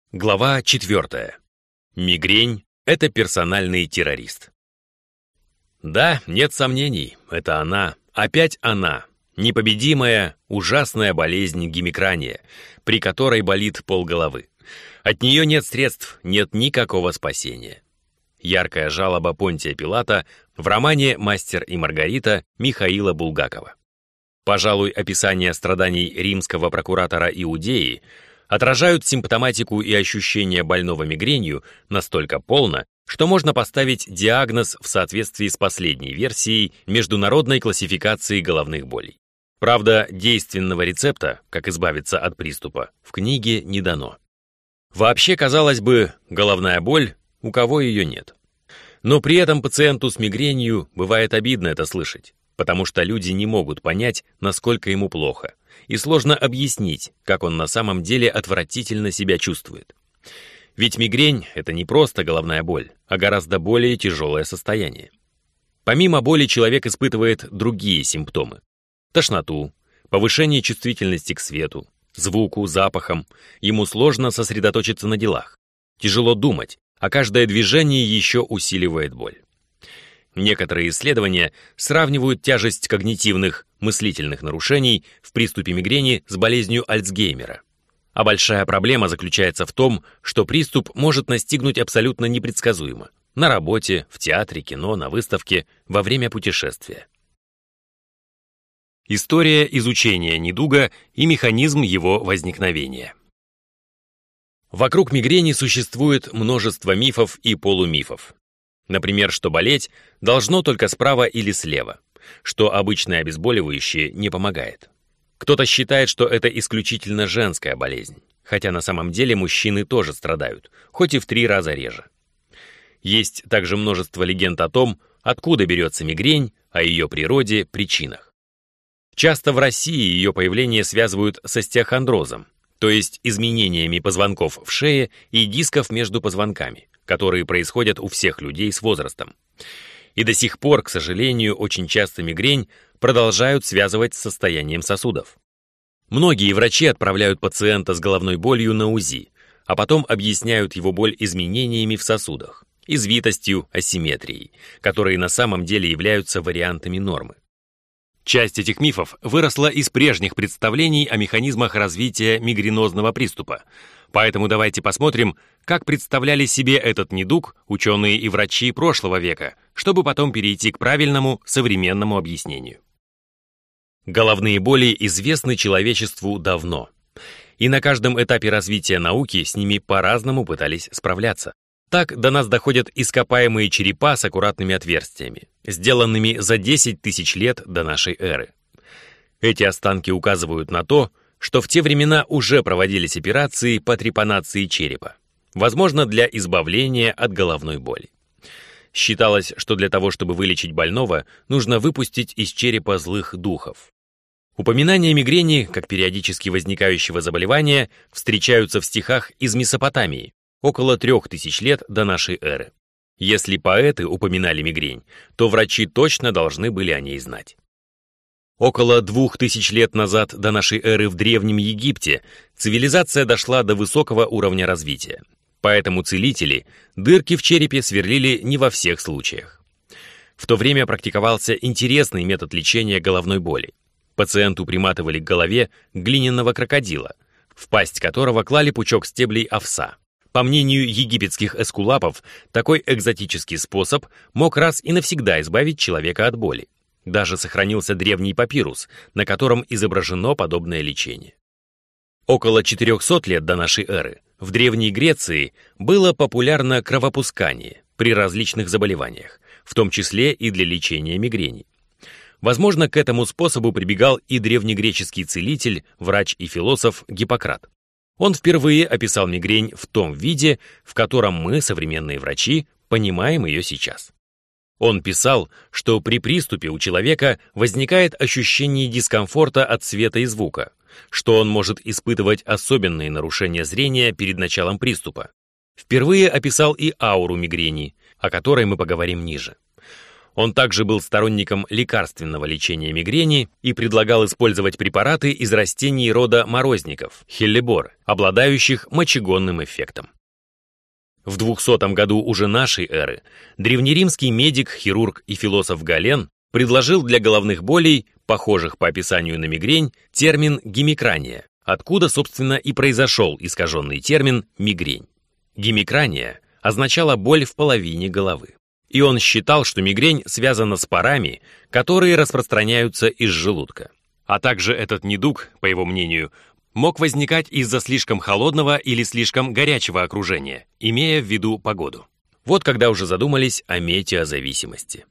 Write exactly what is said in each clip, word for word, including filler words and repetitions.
Глава четвертая. Мигрень — это персональный террорист. Да, нет сомнений, это она, опять она, непобедимая, ужасная болезнь гемикрания, при которой болит полголовы. От нее нет средств, нет никакого спасения. Яркая жалоба Понтия Пилата в романе «Мастер и Маргарита» Михаила Булгакова. Пожалуй, описание страданий римского прокуратора Иудеи отражают симптоматику и ощущения больного мигренью настолько полно, что можно поставить диагноз в соответствии с последней версией международной классификации головных болей. Правда, действенного рецепта, как избавиться от приступа, в книге не дано. Вообще, казалось бы, головная боль, у кого ее нет. Но при этом пациенту с мигренью бывает обидно это слышать, потому что люди не могут понять, насколько ему плохо, и сложно объяснить, как он на самом деле отвратительно себя чувствует. Ведь мигрень — это не просто головная боль, а гораздо более тяжелое состояние. Помимо боли человек испытывает другие симптомы. Тошноту, повышение чувствительности к свету, звуку, запахам. Ему сложно сосредоточиться на делах. Тяжело думать, а каждое движение еще усиливает боль. Некоторые исследования сравнивают тяжесть когнитивных, мыслительных нарушений в приступе мигрени с болезнью Альцгеймера. А большая проблема заключается в том, что приступ может настигнуть абсолютно непредсказуемо. На работе, в театре, кино, на выставке, во время путешествия. История изучения недуга и механизм его возникновения. Вокруг мигрени существует множество мифов и полумифов. Например, что болеть должно только справа или слева, что обычное обезболивающее не помогает. Кто-то считает, что это исключительно женская болезнь, хотя на самом деле мужчины тоже страдают, хоть и в три раза реже. Есть также множество легенд о том, откуда берется мигрень, о ее природе, причинах. Часто в России ее появление связывают с остеохондрозом, то есть изменениями позвонков в шее и дисков между позвонками, которые происходят у всех людей с возрастом. И до сих пор, к сожалению, очень часто мигрень продолжают связывать с состоянием сосудов. Многие врачи отправляют пациента с головной болью на УЗИ, а потом объясняют его боль изменениями в сосудах, извитостью, асимметрией, которые на самом деле являются вариантами нормы. Часть этих мифов выросла из прежних представлений о механизмах развития мигренозного приступа. Поэтому давайте посмотрим, как представляли себе этот недуг ученые и врачи прошлого века, чтобы потом перейти к правильному современному объяснению. Головные боли известны человечеству давно. И на каждом этапе развития науки с ними по-разному пытались справляться. Так до нас доходят ископаемые черепа с аккуратными отверстиями, сделанными за десять тысяч лет до нашей эры. Эти останки указывают на то, что в те времена уже проводились операции по трепанации черепа, возможно, для избавления от головной боли. Считалось, что для того, чтобы вылечить больного, нужно выпустить из черепа злых духов. Упоминания мигрени, как периодически возникающего заболевания, встречаются в стихах из Месопотамии, около трех тысяч лет до нашей эры. Если поэты упоминали мигрень, то врачи точно должны были о ней знать. Около двух тысяч лет назад до нашей эры в Древнем Египте цивилизация дошла до высокого уровня развития. Поэтому целители дырки в черепе сверлили не во всех случаях. В то время практиковался интересный метод лечения головной боли. Пациенту приматывали к голове глиняного крокодила, в пасть которого клали пучок стеблей овса. По мнению египетских эскулапов, такой экзотический способ мог раз и навсегда избавить человека от боли. Даже сохранился древний папирус, на котором изображено подобное лечение. Около четырехсот лет до нашей эры в Древней Греции было популярно кровопускание при различных заболеваниях, в том числе и для лечения мигрени. Возможно, к этому способу прибегал и древнегреческий целитель, врач и философ Гиппократ. Он впервые описал мигрень в том виде, в котором мы, современные врачи, понимаем ее сейчас. Он писал, что при приступе у человека возникает ощущение дискомфорта от света и звука, что он может испытывать особенные нарушения зрения перед началом приступа. Впервые описал и ауру мигрени, о которой мы поговорим ниже. Он также был сторонником лекарственного лечения мигрени и предлагал использовать препараты из растений рода морозников, хеллебор, обладающих мочегонным эффектом. В двухсотом году уже нашей эры древнеримский медик, хирург и философ Гален предложил для головных болей, похожих по описанию на мигрень, термин гемикрания, откуда, собственно, и произошел искаженный термин мигрень. Гемикрания означала боль в половине головы. И он считал, что мигрень связана с парами, которые распространяются из желудка. А также этот недуг, по его мнению, мог возникать из-за слишком холодного или слишком горячего окружения, имея в виду погоду. Вот когда уже задумались о метеозависимости.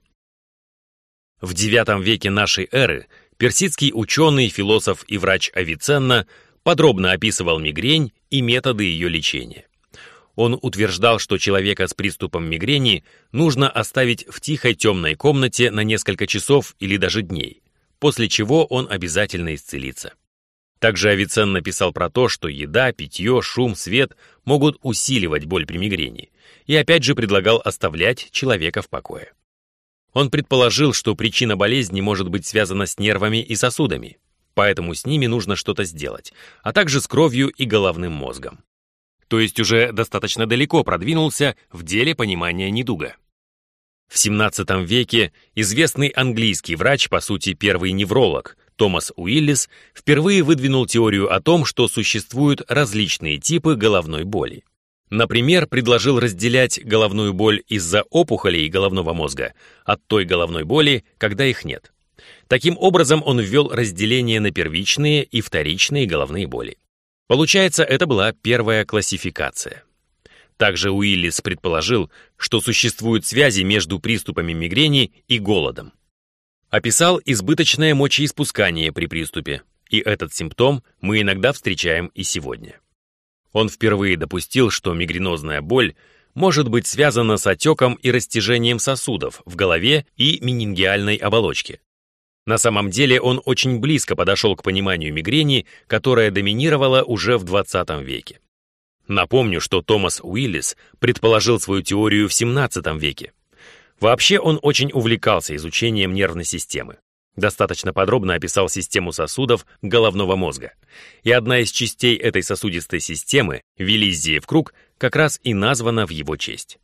В девятом веке нашей эры персидский ученый, философ и врач Авиценна подробно описывал мигрень и методы ее лечения. Он утверждал, что человека с приступом мигрени нужно оставить в тихой темной комнате на несколько часов или даже дней, после чего он обязательно исцелится. Также Авиценна писал про то, что еда, питье, шум, свет могут усиливать боль при мигрени, и опять же предлагал оставлять человека в покое. Он предположил, что причина болезни может быть связана с нервами и сосудами, поэтому с ними нужно что-то сделать, а также с кровью и головным мозгом. То есть уже достаточно далеко продвинулся в деле понимания недуга. В семнадцатом веке известный английский врач, по сути первый невролог, Томас Уиллис, впервые выдвинул теорию о том, что существуют различные типы головной боли. Например, предложил разделять головную боль из-за опухолей головного мозга от той головной боли, когда их нет. Таким образом, он ввел разделение на первичные и вторичные головные боли. Получается, это была первая классификация. Также Уиллис предположил, что существуют связи между приступами мигрени и голодом. Описал избыточное мочеиспускание при приступе, и этот симптом мы иногда встречаем и сегодня. Он впервые допустил, что мигренозная боль может быть связана с отеком и растяжением сосудов в голове и менингиальной оболочке. На самом деле он очень близко подошел к пониманию мигрени, которая доминировала уже в двадцатом веке. Напомню, что Томас Уиллис предположил свою теорию в семнадцатом веке. Вообще он очень увлекался изучением нервной системы. Достаточно подробно описал систему сосудов головного мозга. И одна из частей этой сосудистой системы, Виллизиев круг, как раз и названа в его честь.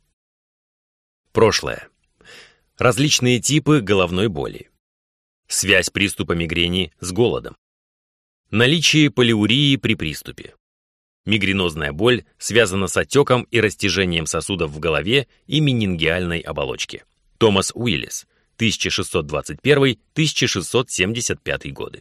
Прошлое. Различные типы головной боли. Связь приступа мигрени с голодом. Наличие полиурии при приступе. Мигренозная боль связана с отеком и растяжением сосудов в голове и менингиальной оболочке. Томас Уиллис, тысяча шестьсот двадцать первый — тысяча шестьсот семьдесят пятый годы.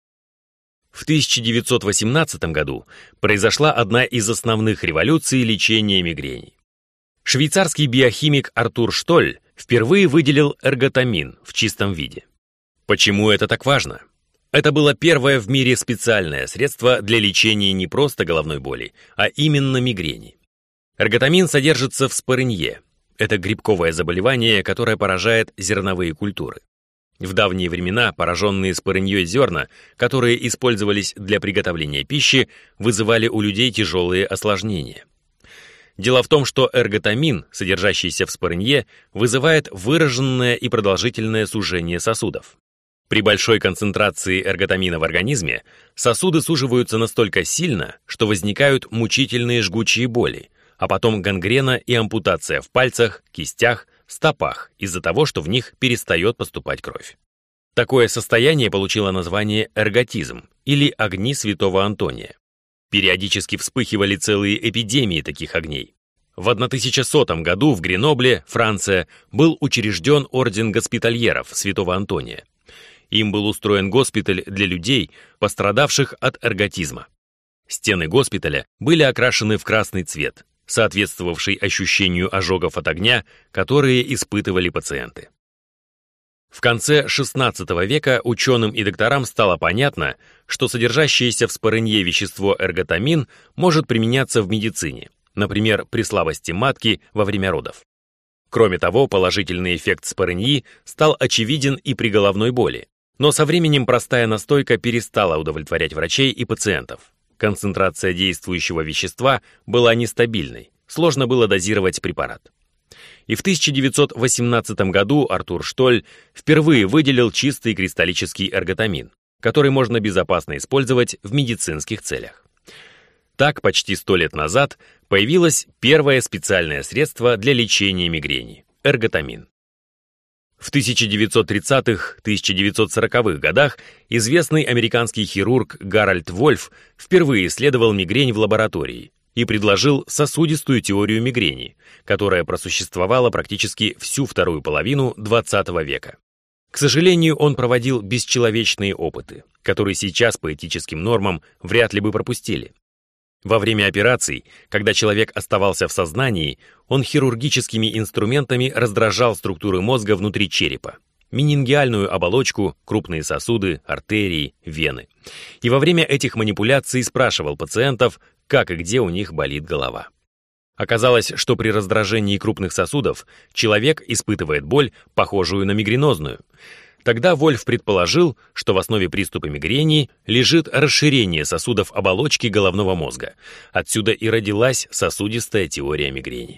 В тысяча девятьсот восемнадцатом году произошла одна из основных революций лечения мигрени. Швейцарский биохимик Артур Штоль впервые выделил эрготамин в чистом виде. Почему это так важно? Это было первое в мире специальное средство для лечения не просто головной боли, а именно мигрени. Эрготамин содержится в спорынье. Это грибковое заболевание, которое поражает зерновые культуры. В давние времена пораженные спорыньей зерна, которые использовались для приготовления пищи, вызывали у людей тяжелые осложнения. Дело в том, что эрготамин, содержащийся в спорынье, вызывает выраженное и продолжительное сужение сосудов. При большой концентрации эрготамина в организме сосуды суживаются настолько сильно, что возникают мучительные жгучие боли, а потом гангрена и ампутация в пальцах, кистях, стопах из-за того, что в них перестает поступать кровь. Такое состояние получило название эрготизм или огни святого Антония. Периодически вспыхивали целые эпидемии таких огней. В тысяча сотом году в Гренобле, Франция, был учрежден орден госпитальеров святого Антония. Им был устроен госпиталь для людей, пострадавших от эрготизма. Стены госпиталя были окрашены в красный цвет, соответствовавший ощущению ожогов от огня, которые испытывали пациенты. В конце шестнадцатого века ученым и докторам стало понятно, что содержащееся в спорынье вещество эрготамин может применяться в медицине, например, при слабости матки во время родов. Кроме того, положительный эффект спорыньи стал очевиден и при головной боли. Но со временем простая настойка перестала удовлетворять врачей и пациентов. Концентрация действующего вещества была нестабильной, сложно было дозировать препарат. И в тысяча девятьсот восемнадцатом году Артур Штоль впервые выделил чистый кристаллический эрготамин, который можно безопасно использовать в медицинских целях. Так, почти сто лет назад появилось первое специальное средство для лечения мигрени – эрготамин. В тысяча девятьсот тридцатых — тысяча девятьсот сороковых годах известный американский хирург Гарольд Вольф впервые исследовал мигрень в лаборатории и предложил сосудистую теорию мигрени, которая просуществовала практически всю вторую половину двадцатого века. К сожалению, он проводил бесчеловечные опыты, которые сейчас по этическим нормам вряд ли бы пропустили. Во время операций, когда человек оставался в сознании, он хирургическими инструментами раздражал структуры мозга внутри черепа, менингиальную оболочку, крупные сосуды, артерии, вены. И во время этих манипуляций спрашивал пациентов, как и где у них болит голова. Оказалось, что при раздражении крупных сосудов человек испытывает боль, похожую на мигренозную. Тогда Вольф предположил, что в основе приступа мигрени лежит расширение сосудов оболочки головного мозга. Отсюда и родилась сосудистая теория мигрени.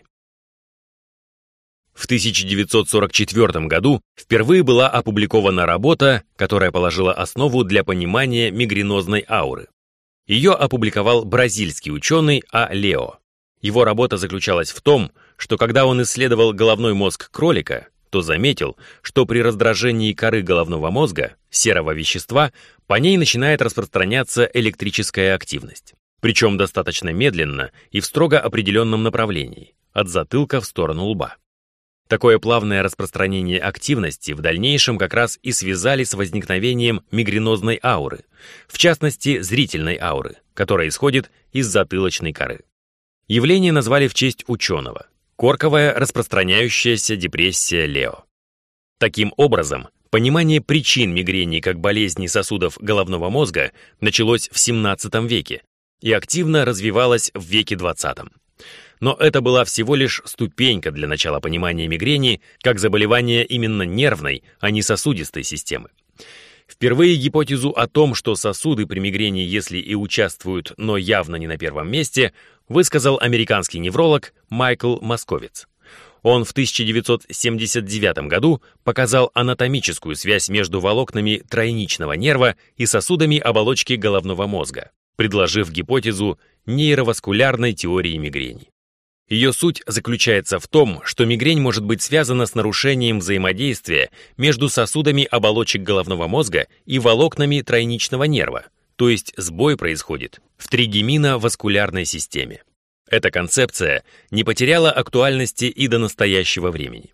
В тысяча девятьсот сорок четвёртом году впервые была опубликована работа, которая положила основу для понимания мигренозной ауры. Ее опубликовал бразильский ученый А. Лео. Его работа заключалась в том, что когда он исследовал головной мозг кролика, то заметил, что при раздражении коры головного мозга, серого вещества, по ней начинает распространяться электрическая активность. Причем достаточно медленно и в строго определенном направлении, от затылка в сторону лба. Такое плавное распространение активности в дальнейшем как раз и связали с возникновением мигренозной ауры, в частности, зрительной ауры, которая исходит из затылочной коры. Явление назвали в честь ученого. Корковая распространяющаяся депрессия Лео. Таким образом, понимание причин мигрени как болезни сосудов головного мозга началось в семнадцатом веке и активно развивалось в веке двадцатом. Но это была всего лишь ступенька для начала понимания мигрени как заболевания именно нервной, а не сосудистой системы. Впервые гипотезу о том, что сосуды при мигрени, если и участвуют, но явно не на первом месте, высказал американский невролог Майкл Московиц. Он в тысяча девятьсот семьдесят девятом году показал анатомическую связь между волокнами тройничного нерва и сосудами оболочки головного мозга, предложив гипотезу нейроваскулярной теории мигрени. Ее суть заключается в том, что мигрень может быть связана с нарушением взаимодействия между сосудами оболочек головного мозга и волокнами тройничного нерва, то есть сбой происходит в тригеминоваскулярной системе. Эта концепция не потеряла актуальности и до настоящего времени.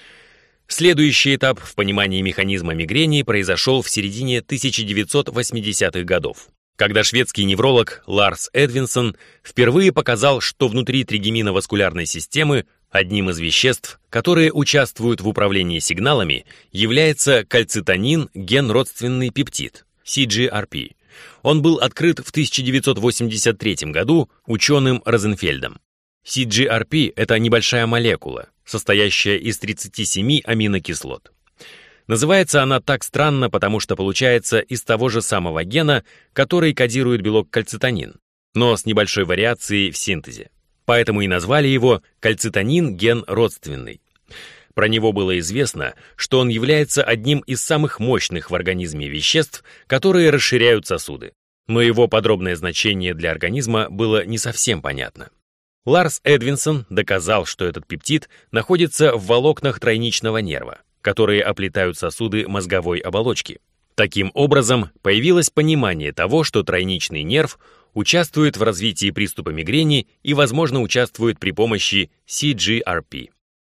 Следующий этап в понимании механизма мигрени произошел в середине тысяча девятьсот восьмидесятых годов, когда шведский невролог Ларс Эдвинсон впервые показал, что внутри тригеминоваскулярной системы одним из веществ, которые участвуют в управлении сигналами, является кальцитонин ген-родственный пептид, си джи ар пи. Он был открыт в тысяча девятьсот восемьдесят третьем году ученым Розенфельдом. си джи ар пи – это небольшая молекула, состоящая из тридцати семи аминокислот. Называется она так странно, потому что получается из того же самого гена, который кодирует белок кальцитонин, но с небольшой вариацией в синтезе. Поэтому и назвали его кальцитонин ген родственный. Про него было известно, что он является одним из самых мощных в организме веществ, которые расширяют сосуды. Но его подробное значение для организма было не совсем понятно. Ларс Эдвинсон доказал, что этот пептид находится в волокнах тройничного нерва, которые оплетают сосуды мозговой оболочки. Таким образом, появилось понимание того, что тройничный нерв участвует в развитии приступа мигрени и, возможно, участвует при помощи си джи ар пи.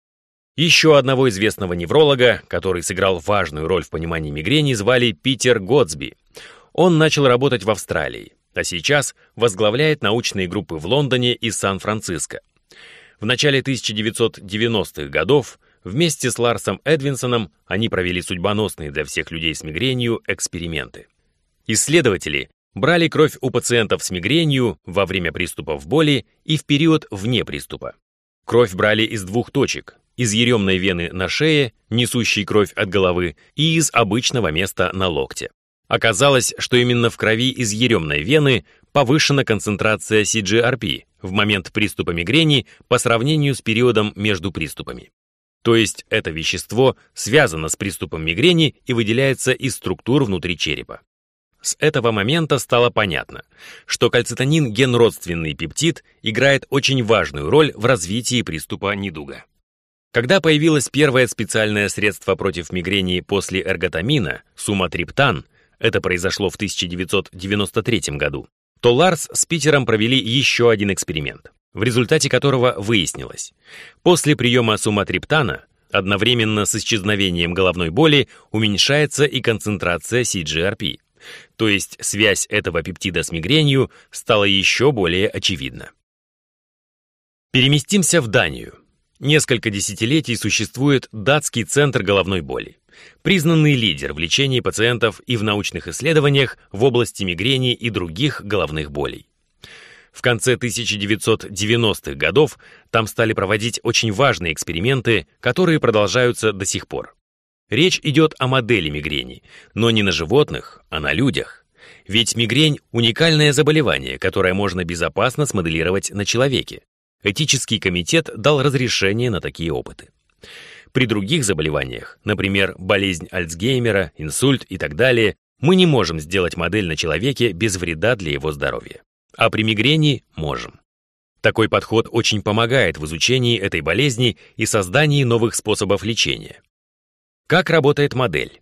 Еще одного известного невролога, который сыграл важную роль в понимании мигрени, звали Питер Готсби. Он начал работать в Австралии, а сейчас возглавляет научные группы в Лондоне и Сан-Франциско. В начале тысяча девятьсот девяностых годов вместе с Ларсом Эдвинсоном они провели судьбоносные для всех людей с мигренью эксперименты. Исследователи брали кровь у пациентов с мигренью во время приступов боли и в период вне приступа. Кровь брали из двух точек: из еремной вены на шее, несущей кровь от головы, и из обычного места на локте. Оказалось, что именно в крови из еремной вены повышена концентрация си джи ар пи в момент приступа мигрени по сравнению с периодом между приступами. То есть это вещество связано с приступом мигрени и выделяется из структур внутри черепа. С этого момента стало понятно, что кальцитонин генродственный пептид играет очень важную роль в развитии приступа недуга. Когда появилось первое специальное средство против мигрени после эрготамина, суматриптан, это произошло в тысяча девятьсот девяносто третьем году, то Ларс с Питером провели еще один эксперимент, в результате которого выяснилось, после приема суматриптана одновременно с исчезновением головной боли уменьшается и концентрация си джи ар пи, то есть связь этого пептида с мигренью стала еще более очевидна. Переместимся в Данию. Несколько десятилетий существует датский центр головной боли, признанный лидер в лечении пациентов и в научных исследованиях в области мигрени и других головных болей. В конце тысяча девятьсот девяностых годов там стали проводить очень важные эксперименты, которые продолжаются до сих пор. Речь идет о модели мигрени, но не на животных, а на людях. Ведь мигрень – уникальное заболевание, которое можно безопасно смоделировать на человеке. Этический комитет дал разрешение на такие опыты. При других заболеваниях, например, болезнь Альцгеймера, инсульт и так далее, мы не можем сделать модель на человеке без вреда для его здоровья. А при мигрени можем. Такой подход очень помогает в изучении этой болезни и создании новых способов лечения. Как работает модель?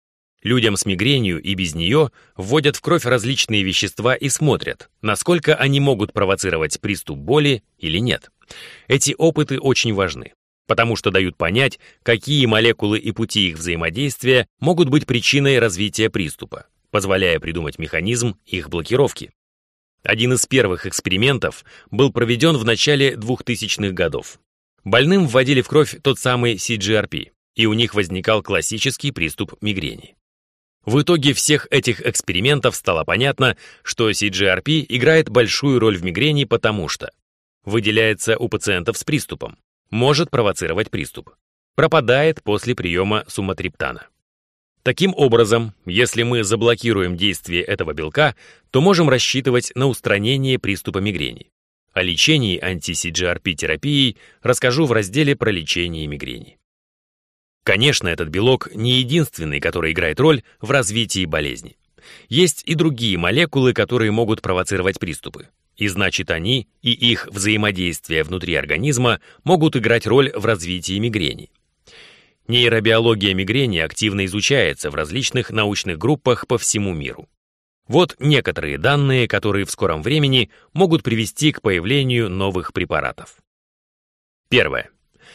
Людям с мигренью и без нее вводят в кровь различные вещества и смотрят, насколько они могут провоцировать приступ боли или нет. Эти опыты очень важны, потому что дают понять, какие молекулы и пути их взаимодействия могут быть причиной развития приступа, позволяя придумать механизм их блокировки. Один из первых экспериментов был проведен в начале двухтысячных годов. Больным вводили в кровь тот самый си джи ар пи, и у них возникал классический приступ мигрени. В итоге всех этих экспериментов стало понятно, что си джи ар пи играет большую роль в мигрени, потому что выделяется у пациентов с приступом, может провоцировать приступ, пропадает после приема суматриптана. Таким образом, если мы заблокируем действие этого белка, то можем рассчитывать на устранение приступа мигрени. О лечении анти-си джи ар пи терапией расскажу в разделе про лечение мигрени. Конечно, этот белок не единственный, который играет роль в развитии болезни. Есть и другие молекулы, которые могут провоцировать приступы. И значит, они и их взаимодействие внутри организма могут играть роль в развитии мигрени. Нейробиология мигрени активно изучается в различных научных группах по всему миру. Вот некоторые данные, которые в скором времени могут привести к появлению новых препаратов. Первое.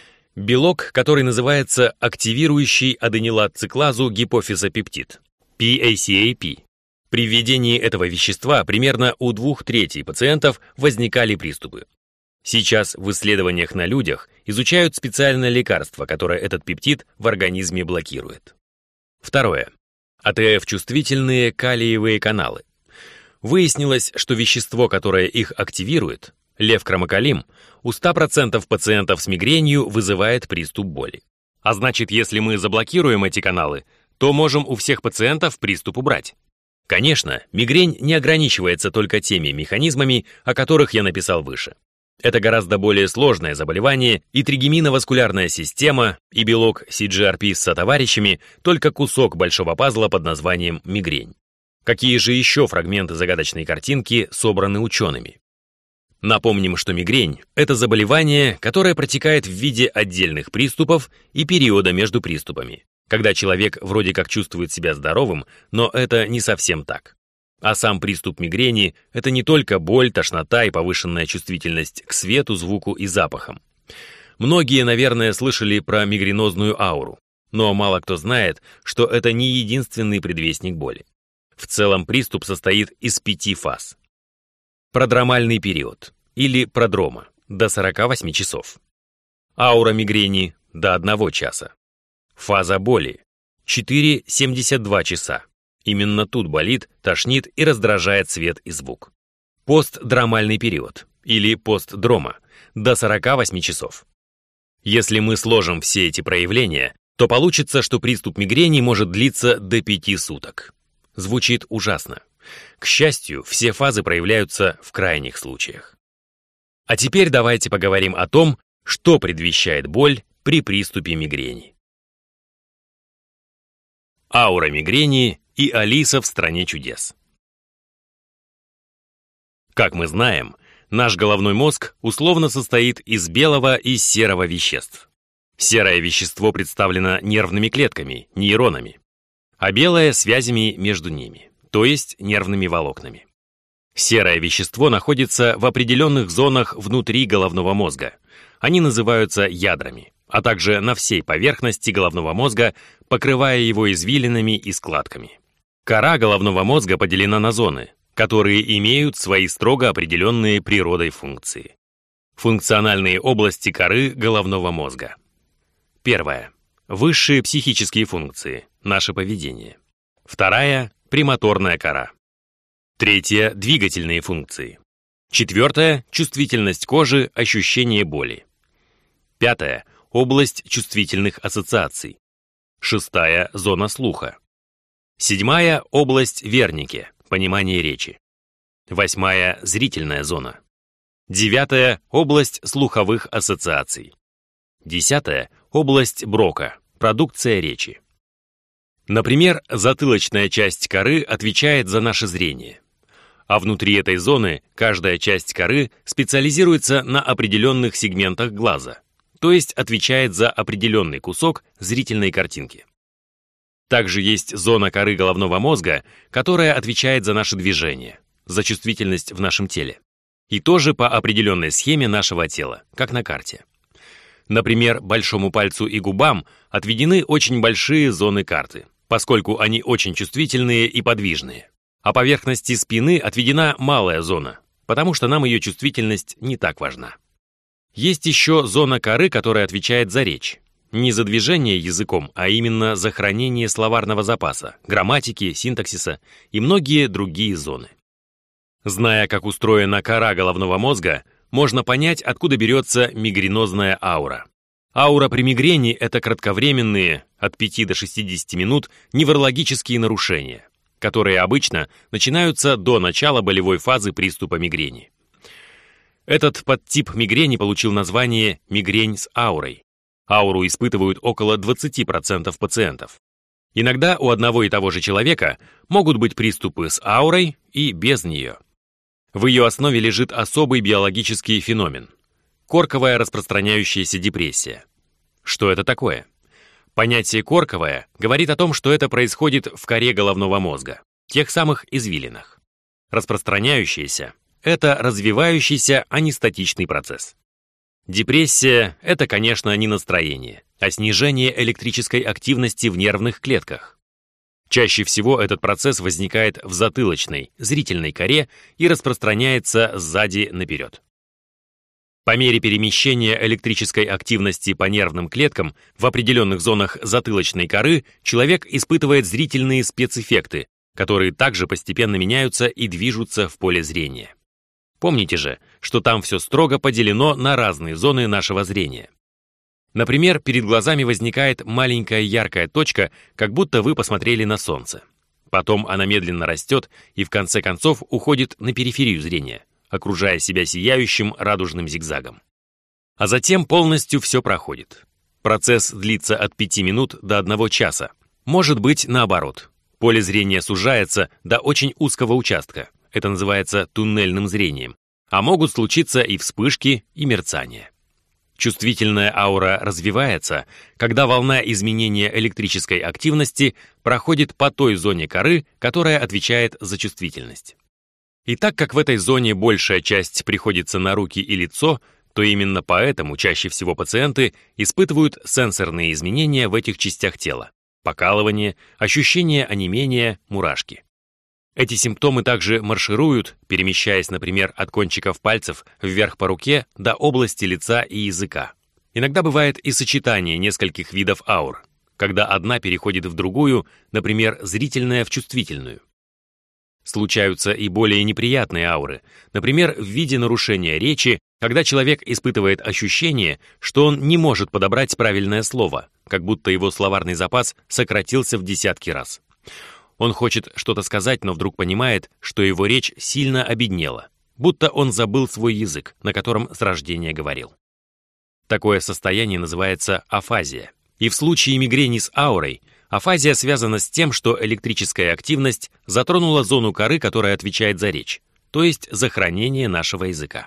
Белок, который называется активирующий аденилат-циклазу гипофизопептид, пи эй си эй пи. При введении этого вещества примерно у двух третей пациентов возникали приступы. Сейчас в исследованиях на людях изучают специальное лекарство, которое этот пептид в организме блокирует. Второе. а тэ эф-чувствительные калиевые каналы. Выяснилось, что вещество, которое их активирует, левкромокалим, у ста процентов пациентов с мигренью вызывает приступ боли. А значит, если мы заблокируем эти каналы, то можем у всех пациентов приступ убрать. Конечно, мигрень не ограничивается только теми механизмами, о которых я написал выше. Это гораздо более сложное заболевание, и тригеминоваскулярная система, и белок си джи ар пи с сотоварищами — только кусок большого пазла под названием мигрень. Какие же еще фрагменты загадочной картинки собраны учеными? Напомним, что мигрень — это заболевание, которое протекает в виде отдельных приступов и периода между приступами, когда человек вроде как чувствует себя здоровым, но это не совсем так. А сам приступ мигрени — это не только боль, тошнота и повышенная чувствительность к свету, звуку и запахам. Многие, наверное, слышали про мигренозную ауру, но мало кто знает, что это не единственный предвестник боли. В целом приступ состоит из пяти фаз. Продромальный период, или продрома, до сорока восьми часов. Аура мигрени — до одного часа. Фаза боли — четыре — семьдесят два часа. Именно тут болит, тошнит и раздражает свет и звук. Постдромальный период, или постдрома, до сорока восьми часов. Если мы сложим все эти проявления, то получится, что приступ мигрени может длиться до пяти суток. Звучит ужасно. К счастью, все фазы проявляются в крайних случаях. А теперь давайте поговорим о том, что предвещает боль при приступе мигрени. Аура мигрени и Алиса в стране чудес. Как мы знаем, наш головной мозг условно состоит из белого и серого веществ. Серое вещество представлено нервными клетками, нейронами, а белое — связями между ними, то есть нервными волокнами. Серое вещество находится в определенных зонах внутри головного мозга. Они называются ядрами, а также на всей поверхности головного мозга, покрывая его извилинами и складками. Кора головного мозга поделена на зоны, которые имеют свои строго определенные природой функции. Функциональные области коры головного мозга. Первая. Высшие психические функции, наше поведение. Вторая. Премоторная кора. Третья. Двигательные функции. Четвертая. Чувствительность кожи, ощущение боли. Пятая. Область чувствительных ассоциаций. Шестая. Зона слуха. Седьмая. Область верники, понимание речи. Восьмая. Зрительная зона. Девятая. Область слуховых ассоциаций. Десятая. Область Брока, продукция речи. Например, затылочная часть коры отвечает за наше зрение. А внутри этой зоны каждая часть коры специализируется на определенных сегментах глаза, то есть отвечает за определенный кусок зрительной картинки. Также есть зона коры головного мозга, которая отвечает за наше движение, за чувствительность в нашем теле. И тоже по определенной схеме нашего тела, как на карте. Например, большому пальцу и губам отведены очень большие зоны карты, поскольку они очень чувствительные и подвижные. А поверхности спины отведена малая зона, потому что нам ее чувствительность не так важна. Есть еще зона коры, которая отвечает за речь. Не за движение языком, а именно за хранение словарного запаса, грамматики, синтаксиса и многие другие зоны. Зная, как устроена кора головного мозга, можно понять, откуда берется мигренозная аура. Аура при мигрени – это кратковременные, от пяти до шестидесяти минут, неврологические нарушения, которые обычно начинаются до начала болевой фазы приступа мигрени. Этот подтип мигрени получил название «мигрень с аурой». Ауру испытывают около двадцати процентов пациентов. Иногда у одного и того же человека могут быть приступы с аурой и без нее. В ее основе лежит особый биологический феномен – корковая распространяющаяся депрессия. Что это такое? Понятие «корковая» говорит о том, что это происходит в коре головного мозга, тех самых извилинах. Распространяющаяся – это развивающийся, а не статичный процесс. Депрессия – это, конечно, не настроение, а снижение электрической активности в нервных клетках. Чаще всего этот процесс возникает в затылочной, зрительной коре и распространяется сзади наперед. По мере перемещения электрической активности по нервным клеткам в определенных зонах затылочной коры человек испытывает зрительные спецэффекты, которые также постепенно меняются и движутся в поле зрения. Помните же, что там все строго поделено на разные зоны нашего зрения. Например, перед глазами возникает маленькая яркая точка, как будто вы посмотрели на солнце. Потом она медленно растет и в конце концов уходит на периферию зрения, окружая себя сияющим радужным зигзагом. А затем полностью все проходит. Процесс длится от пяти минут до одного часа. Может быть, наоборот. Поле зрения сужается до очень узкого участка. Это называется туннельным зрением. А могут случиться и вспышки, и мерцания. Чувствительная аура развивается, когда волна изменения электрической активности проходит по той зоне коры, которая отвечает за чувствительность. И так как в этой зоне большая часть приходится на руки и лицо, то именно поэтому чаще всего пациенты испытывают сенсорные изменения в этих частях тела: покалывание, ощущение онемения, мурашки. Эти симптомы также маршируют, перемещаясь, например, от кончиков пальцев вверх по руке до области лица и языка. Иногда бывает и сочетание нескольких видов аур, когда одна переходит в другую, например, зрительная в чувствительную. Случаются и более неприятные ауры, например, в виде нарушения речи, когда человек испытывает ощущение, что он не может подобрать правильное слово, как будто его словарный запас сократился в десятки раз. Он хочет что-то сказать, но вдруг понимает, что его речь сильно обеднела, будто он забыл свой язык, на котором с рождения говорил. Такое состояние называется афазия. И в случае мигрени с аурой афазия связана с тем, что электрическая активность затронула зону коры, которая отвечает за речь, то есть за хранение нашего языка.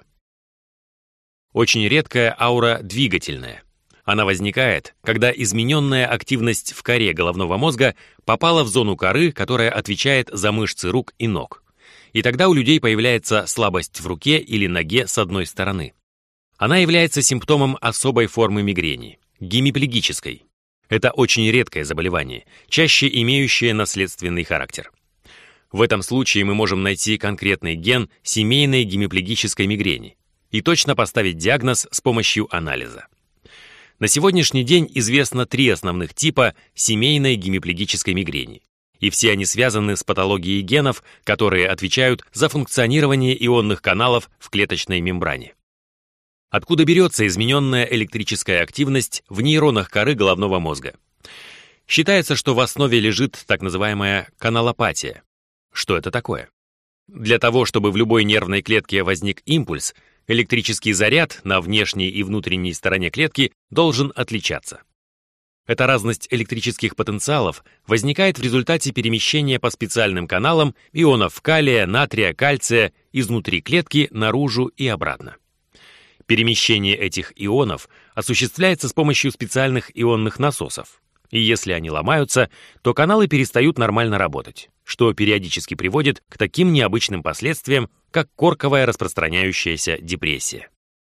Очень редкая аура двигательная. Она возникает, когда измененная активность в коре головного мозга попала в зону коры, которая отвечает за мышцы рук и ног. И тогда у людей появляется слабость в руке или ноге с одной стороны. Она является симптомом особой формы мигрени – гемиплегической. Это очень редкое заболевание, чаще имеющее наследственный характер. В этом случае мы можем найти конкретный ген семейной гемиплегической мигрени и точно поставить диагноз с помощью анализа. На сегодняшний день известно три основных типа семейной гемиплегической мигрени, и все они связаны с патологией генов, которые отвечают за функционирование ионных каналов в клеточной мембране. Откуда берется измененная электрическая активность в нейронах коры головного мозга? Считается, что в основе лежит так называемая каналопатия. Что это такое? Для того, чтобы в любой нервной клетке возник импульс, электрический заряд на внешней и внутренней стороне клетки должен отличаться. Эта разность электрических потенциалов возникает в результате перемещения по специальным каналам ионов калия, натрия, кальция изнутри клетки наружу и обратно. Перемещение этих ионов осуществляется с помощью специальных ионных насосов, и если они ломаются, то каналы перестают нормально работать, что периодически приводит к таким необычным последствиям, как корковая распространяющаяся депрессия.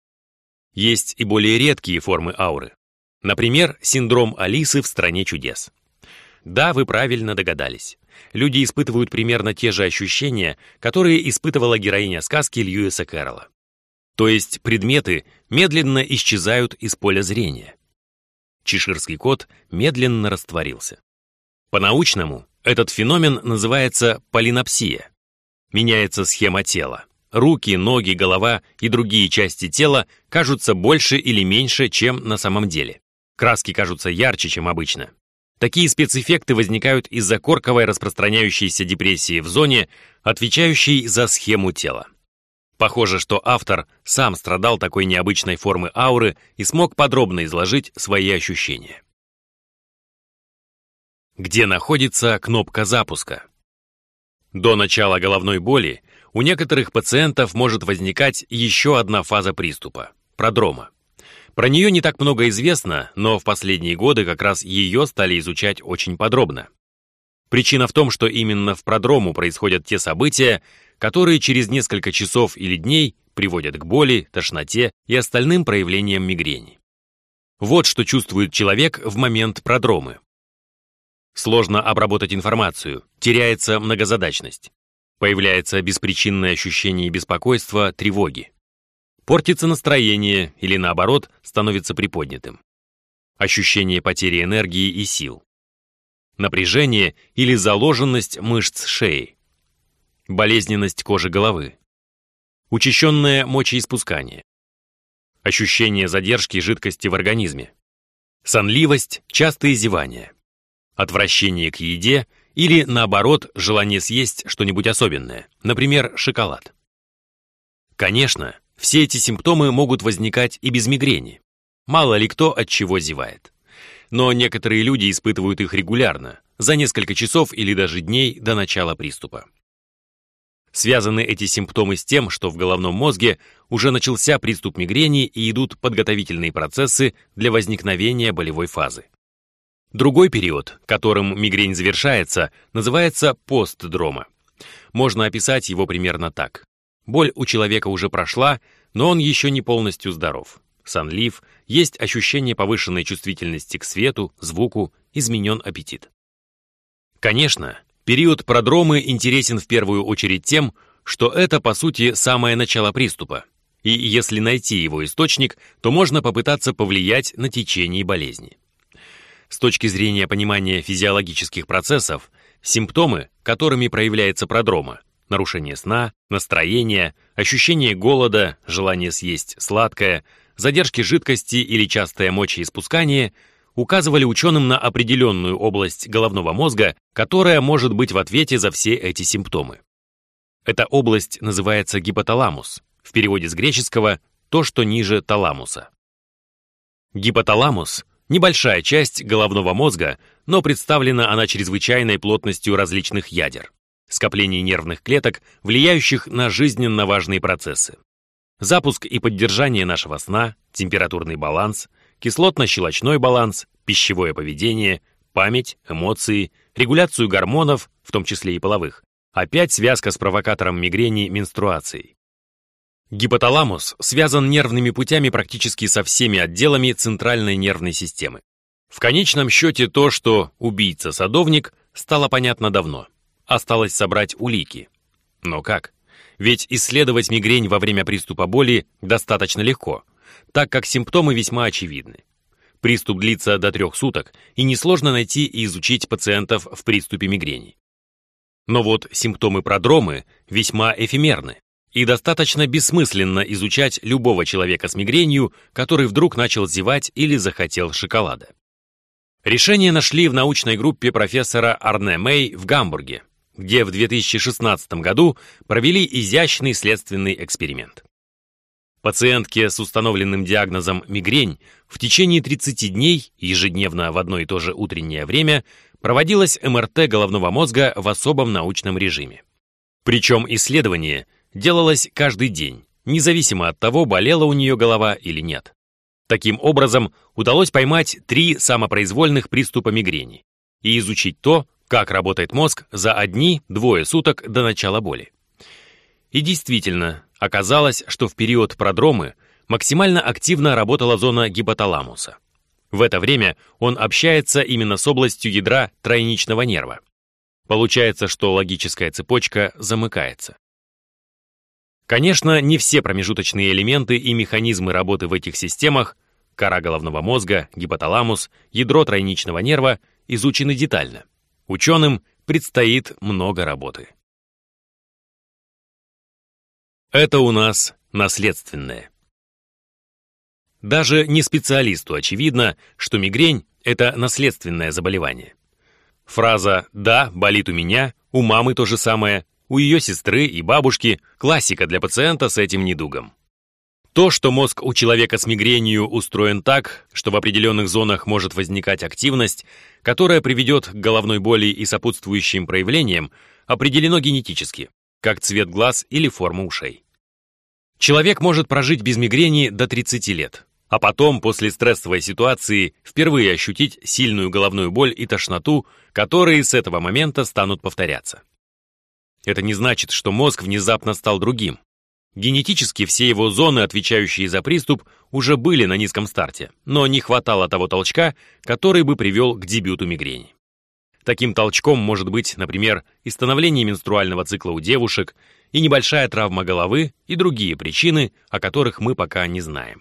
Есть и более редкие формы ауры. Например, синдром Алисы в «Стране чудес». Да, вы правильно догадались. Люди испытывают примерно те же ощущения, которые испытывала героиня сказки Льюиса Кэрролла. То есть предметы медленно исчезают из поля зрения. Чеширский кот медленно растворился. По-научному этот феномен называется полинапсия. Меняется схема тела. Руки, ноги, голова и другие части тела кажутся больше или меньше, чем на самом деле. Краски кажутся ярче, чем обычно. Такие спецэффекты возникают из-за корковой распространяющейся депрессии в зоне, отвечающей за схему тела. Похоже, что автор сам страдал такой необычной формы ауры и смог подробно изложить свои ощущения. Где находится кнопка запуска? До начала головной боли у некоторых пациентов может возникать еще одна фаза приступа – продрома. Про нее не так много известно, но в последние годы как раз ее стали изучать очень подробно. Причина в том, что именно в продрому происходят те события, которые через несколько часов или дней приводят к боли, тошноте и остальным проявлениям мигрени. Вот что чувствует человек в момент продромы. Сложно обработать информацию, теряется многозадачность. Появляется беспричинное ощущение беспокойства, тревоги. Портится настроение или, наоборот, становится приподнятым. Ощущение потери энергии и сил. Напряжение или заложенность мышц шеи. Болезненность кожи головы. Учащенное мочеиспускание. Ощущение задержки жидкости в организме. Сонливость, частые зевания. Отвращение к еде или, наоборот, желание съесть что-нибудь особенное, например, шоколад. Конечно, все эти симптомы могут возникать и без мигрени. Мало ли кто от чего зевает. Но некоторые люди испытывают их регулярно, за несколько часов или даже дней до начала приступа. Связаны эти симптомы с тем, что в головном мозге уже начался приступ мигрени и идут подготовительные процессы для возникновения болевой фазы. Другой период, которым мигрень завершается, называется постдрома. Можно описать его примерно так. Боль у человека уже прошла, но он еще не полностью здоров. Сонлив, есть ощущение повышенной чувствительности к свету, звуку, изменен аппетит. Конечно, период продромы интересен в первую очередь тем, что это, по сути, самое начало приступа. И если найти его источник, то можно попытаться повлиять на течение болезни. С точки зрения понимания физиологических процессов, симптомы, которыми проявляется продрома, нарушение сна, настроение, ощущение голода, желание съесть сладкое, задержки жидкости или частое мочеиспускание, указывали ученым на определенную область головного мозга, которая может быть в ответе за все эти симптомы. Эта область называется гипоталамус, в переводе с греческого «то, что ниже таламуса». Гипоталамус – небольшая часть головного мозга, но представлена она чрезвычайной плотностью различных ядер, скоплений нервных клеток, влияющих на жизненно важные процессы. Запуск и поддержание нашего сна, температурный баланс, кислотно-щелочной баланс, пищевое поведение, память, эмоции, регуляцию гормонов, в том числе и половых, опять связка с провокатором мигрени менструацией. Гипоталамус связан нервными путями практически со всеми отделами центральной нервной системы. В конечном счете то, что убийца-садовник, стало понятно давно. Осталось собрать улики. Но как? Ведь исследовать мигрень во время приступа боли достаточно легко, так как симптомы весьма очевидны. Приступ длится до трех суток, и несложно найти и изучить пациентов в приступе мигрени. Но вот симптомы продромы весьма эфемерны, и достаточно бессмысленно изучать любого человека с мигренью, который вдруг начал зевать или захотел шоколада. Решение нашли в научной группе профессора Арне Мэй в Гамбурге, где в две тысячи шестнадцатом году провели изящный следственный эксперимент. Пациентке с установленным диагнозом мигрень в течение тридцати дней, ежедневно в одно и то же утреннее время, проводилось эм эр тэ головного мозга в особом научном режиме. Причем исследование делалось каждый день, независимо от того, болела у нее голова или нет. Таким образом, удалось поймать три самопроизвольных приступа мигрени и изучить то, как работает мозг за одни-двое суток до начала боли. И действительно, оказалось, что в период продромы максимально активно работала зона гипоталамуса. В это время он общается именно с областью ядра тройничного нерва. Получается, что логическая цепочка замыкается. Конечно, не все промежуточные элементы и механизмы работы в этих системах — кора головного мозга, гипоталамус, ядро тройничного нерва — изучены детально. Ученым предстоит много работы. Это у нас наследственное. Даже не специалисту очевидно, что мигрень — это наследственное заболевание. Фраза «да, болит у меня», у мамы то же самое, у ее сестры и бабушки — классика для пациента с этим недугом. То, что мозг у человека с мигренью устроен так, что в определенных зонах может возникать активность, которая приведет к головной боли и сопутствующим проявлениям, определено генетически, как цвет глаз или форма ушей. Человек может прожить без мигрени до тридцати лет, а потом, после стрессовой ситуации, впервые ощутить сильную головную боль и тошноту, которые с этого момента станут повторяться. Это не значит, что мозг внезапно стал другим. Генетически все его зоны, отвечающие за приступ, уже были на низком старте, но не хватало того толчка, который бы привел к дебюту мигрени. Таким толчком может быть, например, и становление менструального цикла у девушек, и небольшая травма головы, и другие причины, о которых мы пока не знаем.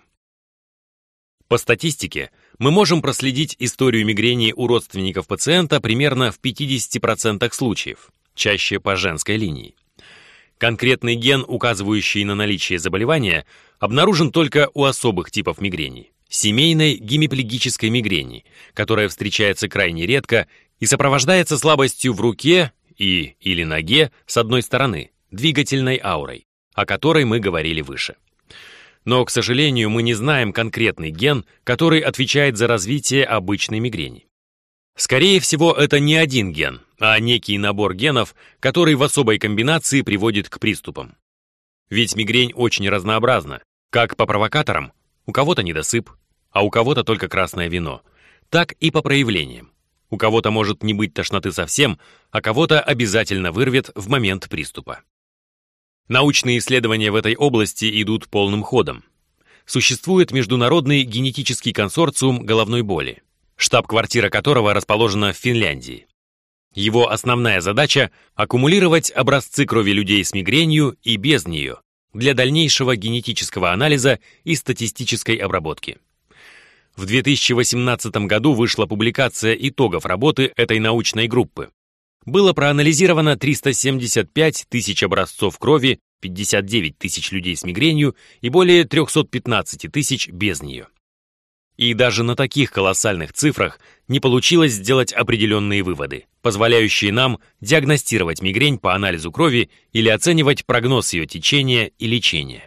По статистике, мы можем проследить историю мигрени у родственников пациента примерно в пятидесяти процентах случаев, чаще по женской линии. Конкретный ген, указывающий на наличие заболевания, обнаружен только у особых типов мигрени – семейной гемиплегической мигрени, которая встречается крайне редко и сопровождается слабостью в руке и или ноге с одной стороны, двигательной аурой, о которой мы говорили выше. Но, к сожалению, мы не знаем конкретный ген, который отвечает за развитие обычной мигрени. Скорее всего, это не один ген, а некий набор генов, который в особой комбинации приводит к приступам. Ведь мигрень очень разнообразна, как по провокаторам, у кого-то недосып, а у кого-то только красное вино, так и по проявлениям. У кого-то может не быть тошноты совсем, а кого-то обязательно вырвет в момент приступа. Научные исследования в этой области идут полным ходом. Существует Международный генетический консорциум головной боли, штаб-квартира которого расположена в Финляндии. Его основная задача – аккумулировать образцы крови людей с мигренью и без нее для дальнейшего генетического анализа и статистической обработки. В две тысячи восемнадцатом году вышла публикация итогов работы этой научной группы. Было проанализировано триста семьдесят пять тысяч образцов крови, пятьдесят девять тысяч людей с мигренью и более триста пятнадцать тысяч без нее. И даже на таких колоссальных цифрах не получилось сделать определенные выводы, позволяющие нам диагностировать мигрень по анализу крови или оценивать прогноз ее течения и лечения.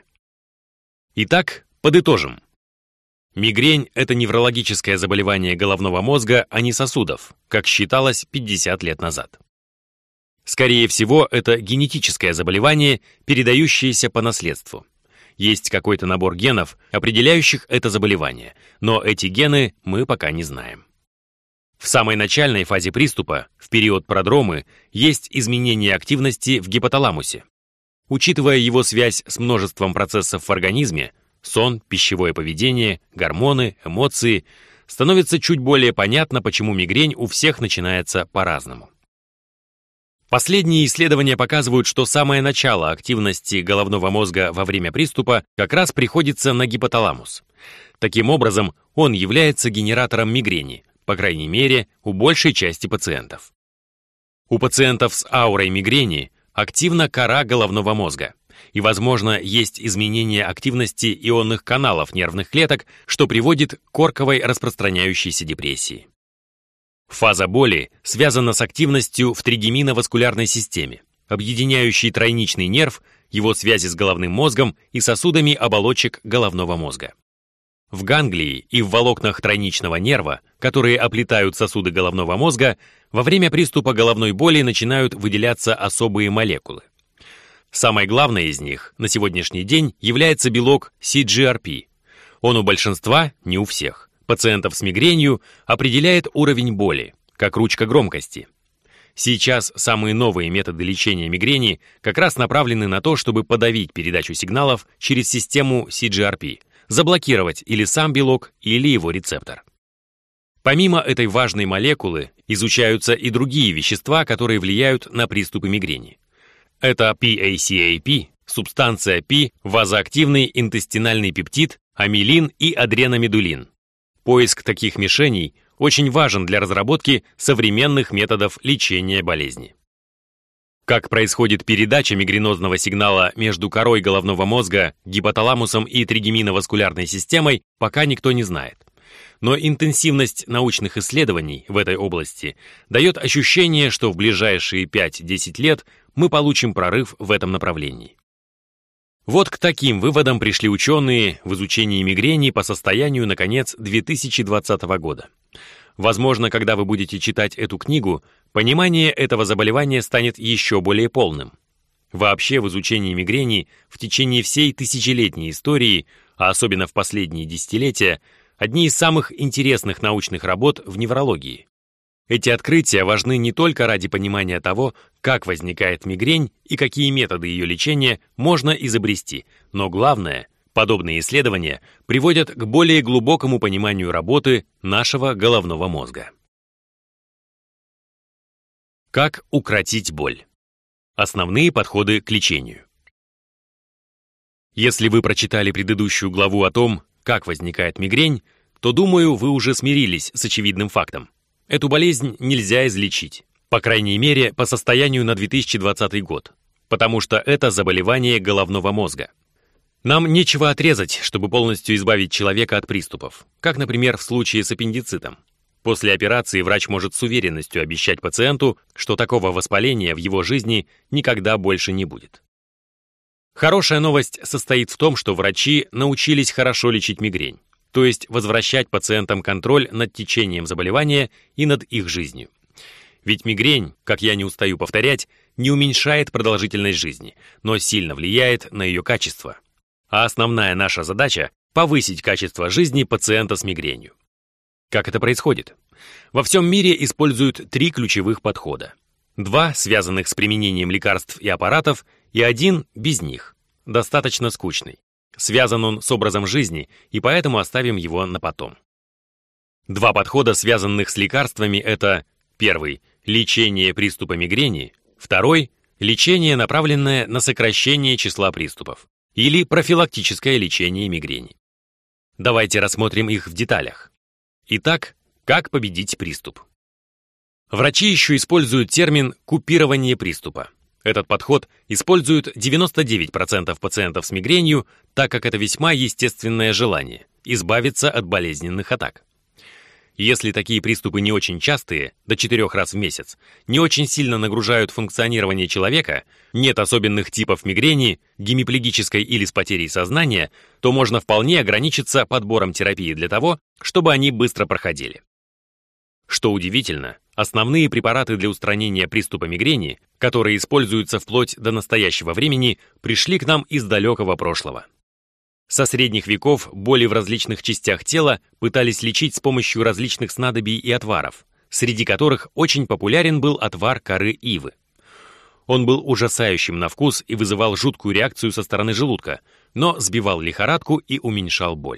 Итак, подытожим. Мигрень – это неврологическое заболевание головного мозга, а не сосудов, как считалось пятьдесят лет назад. Скорее всего, это генетическое заболевание, передающееся по наследству. Есть какой-то набор генов, определяющих это заболевание, но эти гены мы пока не знаем. В самой начальной фазе приступа, в период продромы, есть изменение активности в гипоталамусе. Учитывая его связь с множеством процессов в организме, сон, пищевое поведение, гормоны, эмоции, становится чуть более понятно, почему мигрень у всех начинается по-разному. Последние исследования показывают, что самое начало активности головного мозга во время приступа как раз приходится на гипоталамус. Таким образом, он является генератором мигрени, по крайней мере, у большей части пациентов. У пациентов с аурой мигрени активна кора головного мозга, и, возможно, есть изменение активности ионных каналов нервных клеток, что приводит к корковой распространяющейся депрессии. Фаза боли связана с активностью в тригеминоваскулярной системе, объединяющей тройничный нерв, его связи с головным мозгом и сосудами оболочек головного мозга. В ганглии и в волокнах тройничного нерва, которые оплетают сосуды головного мозга, во время приступа головной боли начинают выделяться особые молекулы. Самой главной из них на сегодняшний день является белок си джи ар пи. Он у большинства, не у всех, пациентов с мигренью определяет уровень боли, как ручка громкости. Сейчас самые новые методы лечения мигрени как раз направлены на то, чтобы подавить передачу сигналов через систему си джи ар пи, заблокировать или сам белок, или его рецептор. Помимо этой важной молекулы, изучаются и другие вещества, которые влияют на приступы мигрени. Это пи эй си эй пи, субстанция пи, вазоактивный интестинальный пептид, амилин и адреномедулин. Поиск таких мишеней очень важен для разработки современных методов лечения болезни. Как происходит передача мигренозного сигнала между корой головного мозга, гипоталамусом и тригеминоваскулярной системой, пока никто не знает. Но интенсивность научных исследований в этой области дает ощущение, что в ближайшие пять-десять лет мы получим прорыв в этом направлении. Вот к таким выводам пришли ученые в изучении мигрени по состоянию на конец две тысячи двадцатого года. Возможно, когда вы будете читать эту книгу, понимание этого заболевания станет еще более полным. Вообще, в изучении мигрени в течение всей тысячелетней истории, а особенно в последние десятилетия, одни из самых интересных научных работ в неврологии. Эти открытия важны не только ради понимания того, как возникает мигрень и какие методы ее лечения можно изобрести, но главное, подобные исследования приводят к более глубокому пониманию работы нашего головного мозга. Как укротить боль? Основные подходы к лечению. Если вы прочитали предыдущую главу о том, как возникает мигрень, то, думаю, вы уже смирились с очевидным фактом. Эту болезнь нельзя излечить, по крайней мере, по состоянию на две тысячи двадцатый год, потому что это заболевание головного мозга. Нам нечего отрезать, чтобы полностью избавить человека от приступов, как, например, в случае с аппендицитом. После операции врач может с уверенностью обещать пациенту, что такого воспаления в его жизни никогда больше не будет. Хорошая новость состоит в том, что врачи научились хорошо лечить мигрень, то есть возвращать пациентам контроль над течением заболевания и над их жизнью. Ведь мигрень, как я не устаю повторять, не уменьшает продолжительность жизни, но сильно влияет на ее качество. А основная наша задача – повысить качество жизни пациента с мигренью. Как это происходит? Во всем мире используют три ключевых подхода. Два, связанных с применением лекарств и аппаратов, и один без них, достаточно скучный. Связан он с образом жизни, и поэтому оставим его на потом. Два подхода, связанных с лекарствами, это первый – лечение приступа мигрени, второй – лечение, направленное на сокращение числа приступов, или профилактическое лечение мигрени. Давайте рассмотрим их в деталях. Итак, как победить приступ? Врачи еще используют термин «купирование приступа». Этот подход используют девяносто девять процентов пациентов с мигренью, так как это весьма естественное желание, избавиться от болезненных атак. Если такие приступы не очень частые, до четырех раз в месяц, не очень сильно нагружают функционирование человека, нет особенных типов мигрени, гемиплегической или с потерей сознания, то можно вполне ограничиться подбором терапии для того, чтобы они быстро проходили. Что удивительно, основные препараты для устранения приступа мигрени, которые используются вплоть до настоящего времени, пришли к нам из далекого прошлого. Со средних веков боли в различных частях тела пытались лечить с помощью различных снадобий и отваров, среди которых очень популярен был отвар коры ивы. Он был ужасающим на вкус и вызывал жуткую реакцию со стороны желудка, но сбивал лихорадку и уменьшал боль.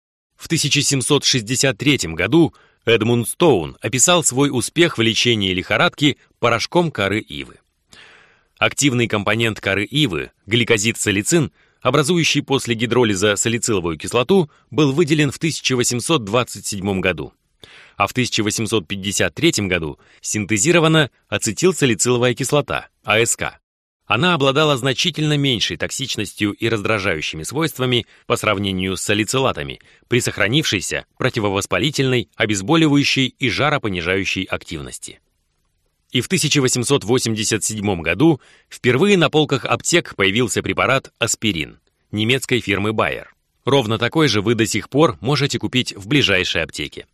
В тысяча семьсот шестьдесят третьем году Эдмунд Стоун описал свой успех в лечении лихорадки порошком коры ивы. Активный компонент коры ивы, гликозид-салицин, образующий после гидролиза салициловую кислоту, был выделен в тысяча восемьсот двадцать седьмом году, а в тысяча восемьсот пятьдесят третьем году синтезирована ацетилсалициловая кислота, а эс ка. Она обладала значительно меньшей токсичностью и раздражающими свойствами по сравнению с салицилатами при сохранившейся противовоспалительной, обезболивающей и жаропонижающей активности. И в тысяча восемьсот восемьдесят седьмом году впервые на полках аптек появился препарат аспирин немецкой фирмы Bayer. Ровно такой же вы до сих пор можете купить в ближайшей аптеке.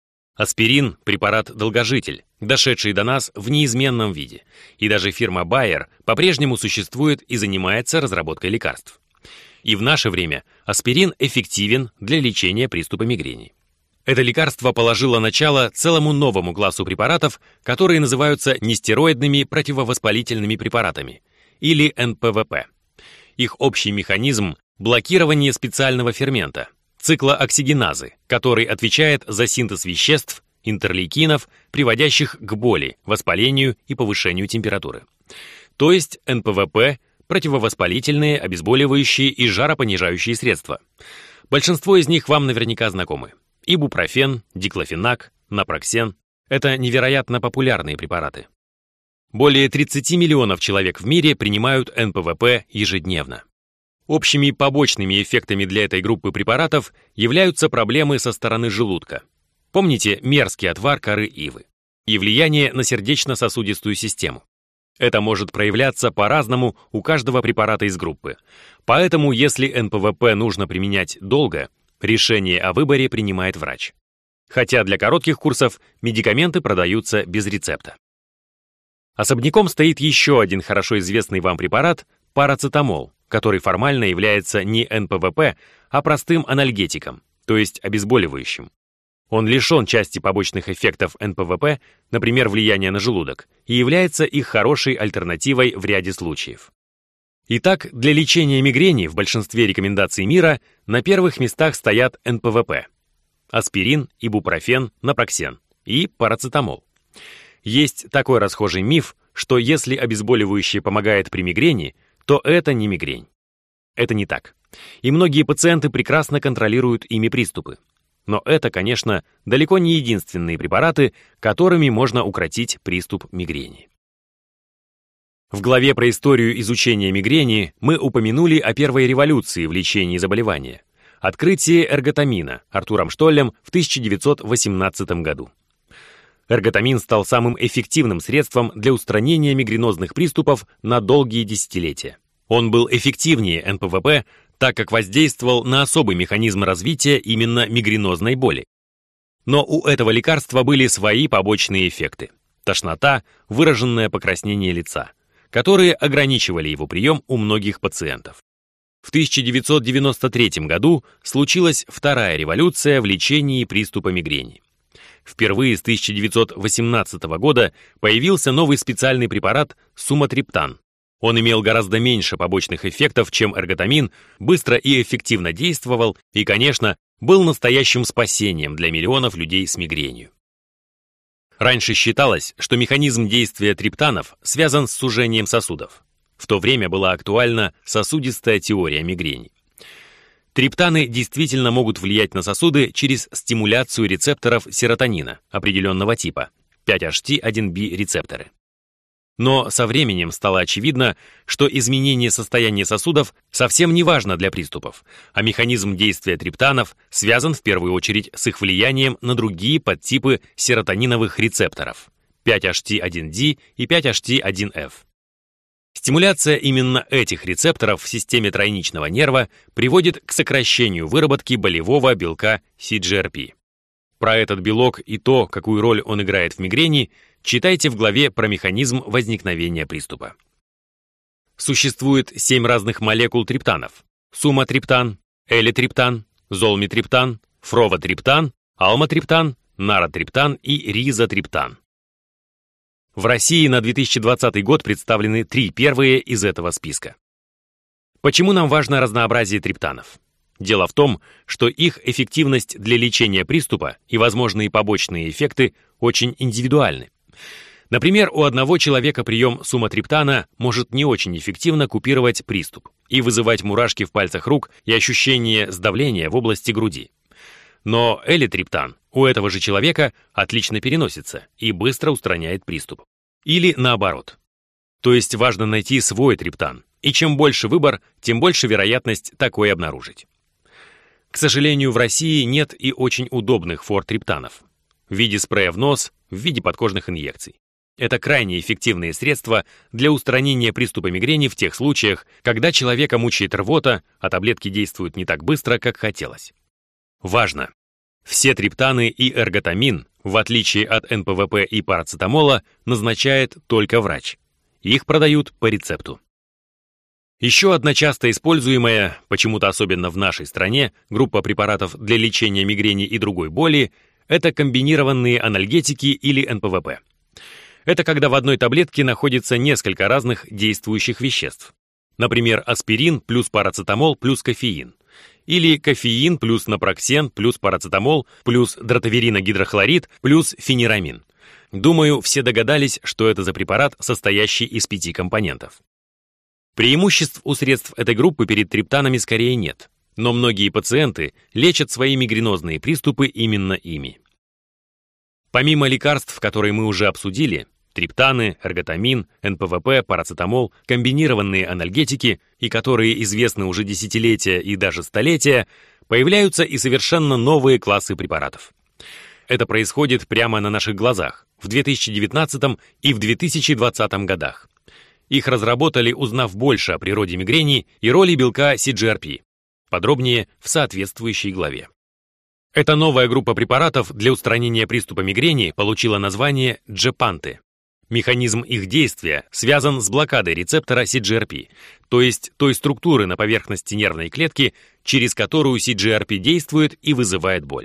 Аспирин – препарат-долгожитель, дошедший до нас в неизменном виде, и даже фирма Bayer по-прежнему существует и занимается разработкой лекарств. И в наше время аспирин эффективен для лечения приступа мигрени. Это лекарство положило начало целому новому классу препаратов, которые называются нестероидными противовоспалительными препаратами, или эн пэ вэ пэ. Их общий механизм – блокирование специального фермента, циклооксигеназы, который отвечает за синтез веществ, интерлейкинов, приводящих к боли, воспалению и повышению температуры. То есть эн пэ вэ пэ – противовоспалительные, обезболивающие и жаропонижающие средства. Большинство из них вам наверняка знакомы. Ибупрофен, диклофенак, напроксен – это невероятно популярные препараты. Более тридцати миллионов человек в мире принимают эн пэ вэ пэ ежедневно. Общими побочными эффектами для этой группы препаратов являются проблемы со стороны желудка. Помните мерзкий отвар коры ивы и влияние на сердечно-сосудистую систему. Это может проявляться по-разному у каждого препарата из группы. Поэтому, если эн пэ вэ пэ нужно применять долго, решение о выборе принимает врач. Хотя для коротких курсов медикаменты продаются без рецепта. Особняком стоит еще один хорошо известный вам препарат – парацетамол, который формально является не эн пэ вэ пэ, а простым анальгетиком, то есть обезболивающим. Он лишен части побочных эффектов эн пэ вэ пэ, например, влияния на желудок, и является их хорошей альтернативой в ряде случаев. Итак, для лечения мигрени в большинстве рекомендаций мира на первых местах стоят эн пэ вэ пэ – аспирин, ибупрофен, напроксен и парацетамол. Есть такой расхожий миф, что если обезболивающее помогает при мигрени, то это не мигрень. Это не так. И многие пациенты прекрасно контролируют ими приступы. Но это, конечно, далеко не единственные препараты, которыми можно укротить приступ мигрени. В главе про историю изучения мигрени мы упомянули о первой революции в лечении заболевания – открытие эрготамина Артуром Штоллем в тысяча девятьсот восемнадцатом году. Эрготамин стал самым эффективным средством для устранения мигренозных приступов на долгие десятилетия. Он был эффективнее эн пэ вэ пэ, так как воздействовал на особый механизм развития именно мигренозной боли. Но у этого лекарства были свои побочные эффекты – тошнота, выраженное покраснение лица, которые ограничивали его прием у многих пациентов. В тысяча девятьсот девяносто третьем году случилась вторая революция в лечении приступа мигрени. Впервые с тысяча девятьсот восемнадцатого года появился новый специальный препарат суматриптан. Он имел гораздо меньше побочных эффектов, чем эрготамин, быстро и эффективно действовал и, конечно, был настоящим спасением для миллионов людей с мигренью. Раньше считалось, что механизм действия триптанов связан с сужением сосудов. В то время была актуальна сосудистая теория мигрени. Триптаны действительно могут влиять на сосуды через стимуляцию рецепторов серотонина определенного типа, пять эйч ти один би рецепторы. Но со временем стало очевидно, что изменение состояния сосудов совсем не важно для приступов, а механизм действия триптанов связан в первую очередь с их влиянием на другие подтипы серотониновых рецепторов пять эйч ти один ди и пять эйч ти один эф. Стимуляция именно этих рецепторов в системе тройничного нерва приводит к сокращению выработки болевого белка си джи ар пи. Про этот белок и то, какую роль он играет в мигрени, читайте в главе про механизм возникновения приступа. Существует семь разных молекул триптанов: суматриптан, элитриптан, золмитриптан, фровотриптан, алматриптан, наротриптан и ризотриптан. В России на две тысячи двадцатый год представлены три первые из этого списка. Почему нам важно разнообразие триптанов? Дело в том, что их эффективность для лечения приступа и возможные побочные эффекты очень индивидуальны. Например, у одного человека прием суматриптана может не очень эффективно купировать приступ и вызывать мурашки в пальцах рук и ощущение сдавления в области груди. Но элитриптан у этого же человека отлично переносится и быстро устраняет приступ. Или наоборот. То есть важно найти свой триптан, и чем больше выбор, тем больше вероятность такой обнаружить. К сожалению, в России нет и очень удобных фор-триптанов в виде спрея в нос, в виде подкожных инъекций. Это крайне эффективные средства для устранения приступа мигрени в тех случаях, когда человека мучает рвота, а таблетки действуют не так быстро, как хотелось. Важно! Все триптаны и эрготамин, в отличие от эн пэ вэ пэ и парацетамола, назначает только врач. Их продают по рецепту. Еще одна часто используемая, почему-то особенно в нашей стране, группа препаратов для лечения мигрени и другой боли – это комбинированные анальгетики или эн пэ вэ пэ. Это когда в одной таблетке находится несколько разных действующих веществ. Например, аспирин плюс парацетамол плюс кофеин. Или кофеин плюс напроксен плюс парацетамол плюс дротавериногидрохлорид плюс фенирамин. Думаю, все догадались, что это за препарат, состоящий из пяти компонентов. Преимуществ у средств этой группы перед триптанами скорее нет, но многие пациенты лечат свои мигренозные приступы именно ими. Помимо лекарств, которые мы уже обсудили, триптаны, эрготамин, эн пэ вэ пэ, парацетамол, комбинированные анальгетики, и которые известны уже десятилетия и даже столетия, появляются и совершенно новые классы препаратов. Это происходит прямо на наших глазах в две тысячи девятнадцатом и в две тысячи двадцатом годах. Их разработали, узнав больше о природе мигрени и роли белка си джи ар пи. Подробнее в соответствующей главе. Эта новая группа препаратов для устранения приступа мигрени получила название джепанты. Механизм их действия связан с блокадой рецептора си джи ар пи, то есть той структуры на поверхности нервной клетки, через которую си джи ар пи действует и вызывает боль.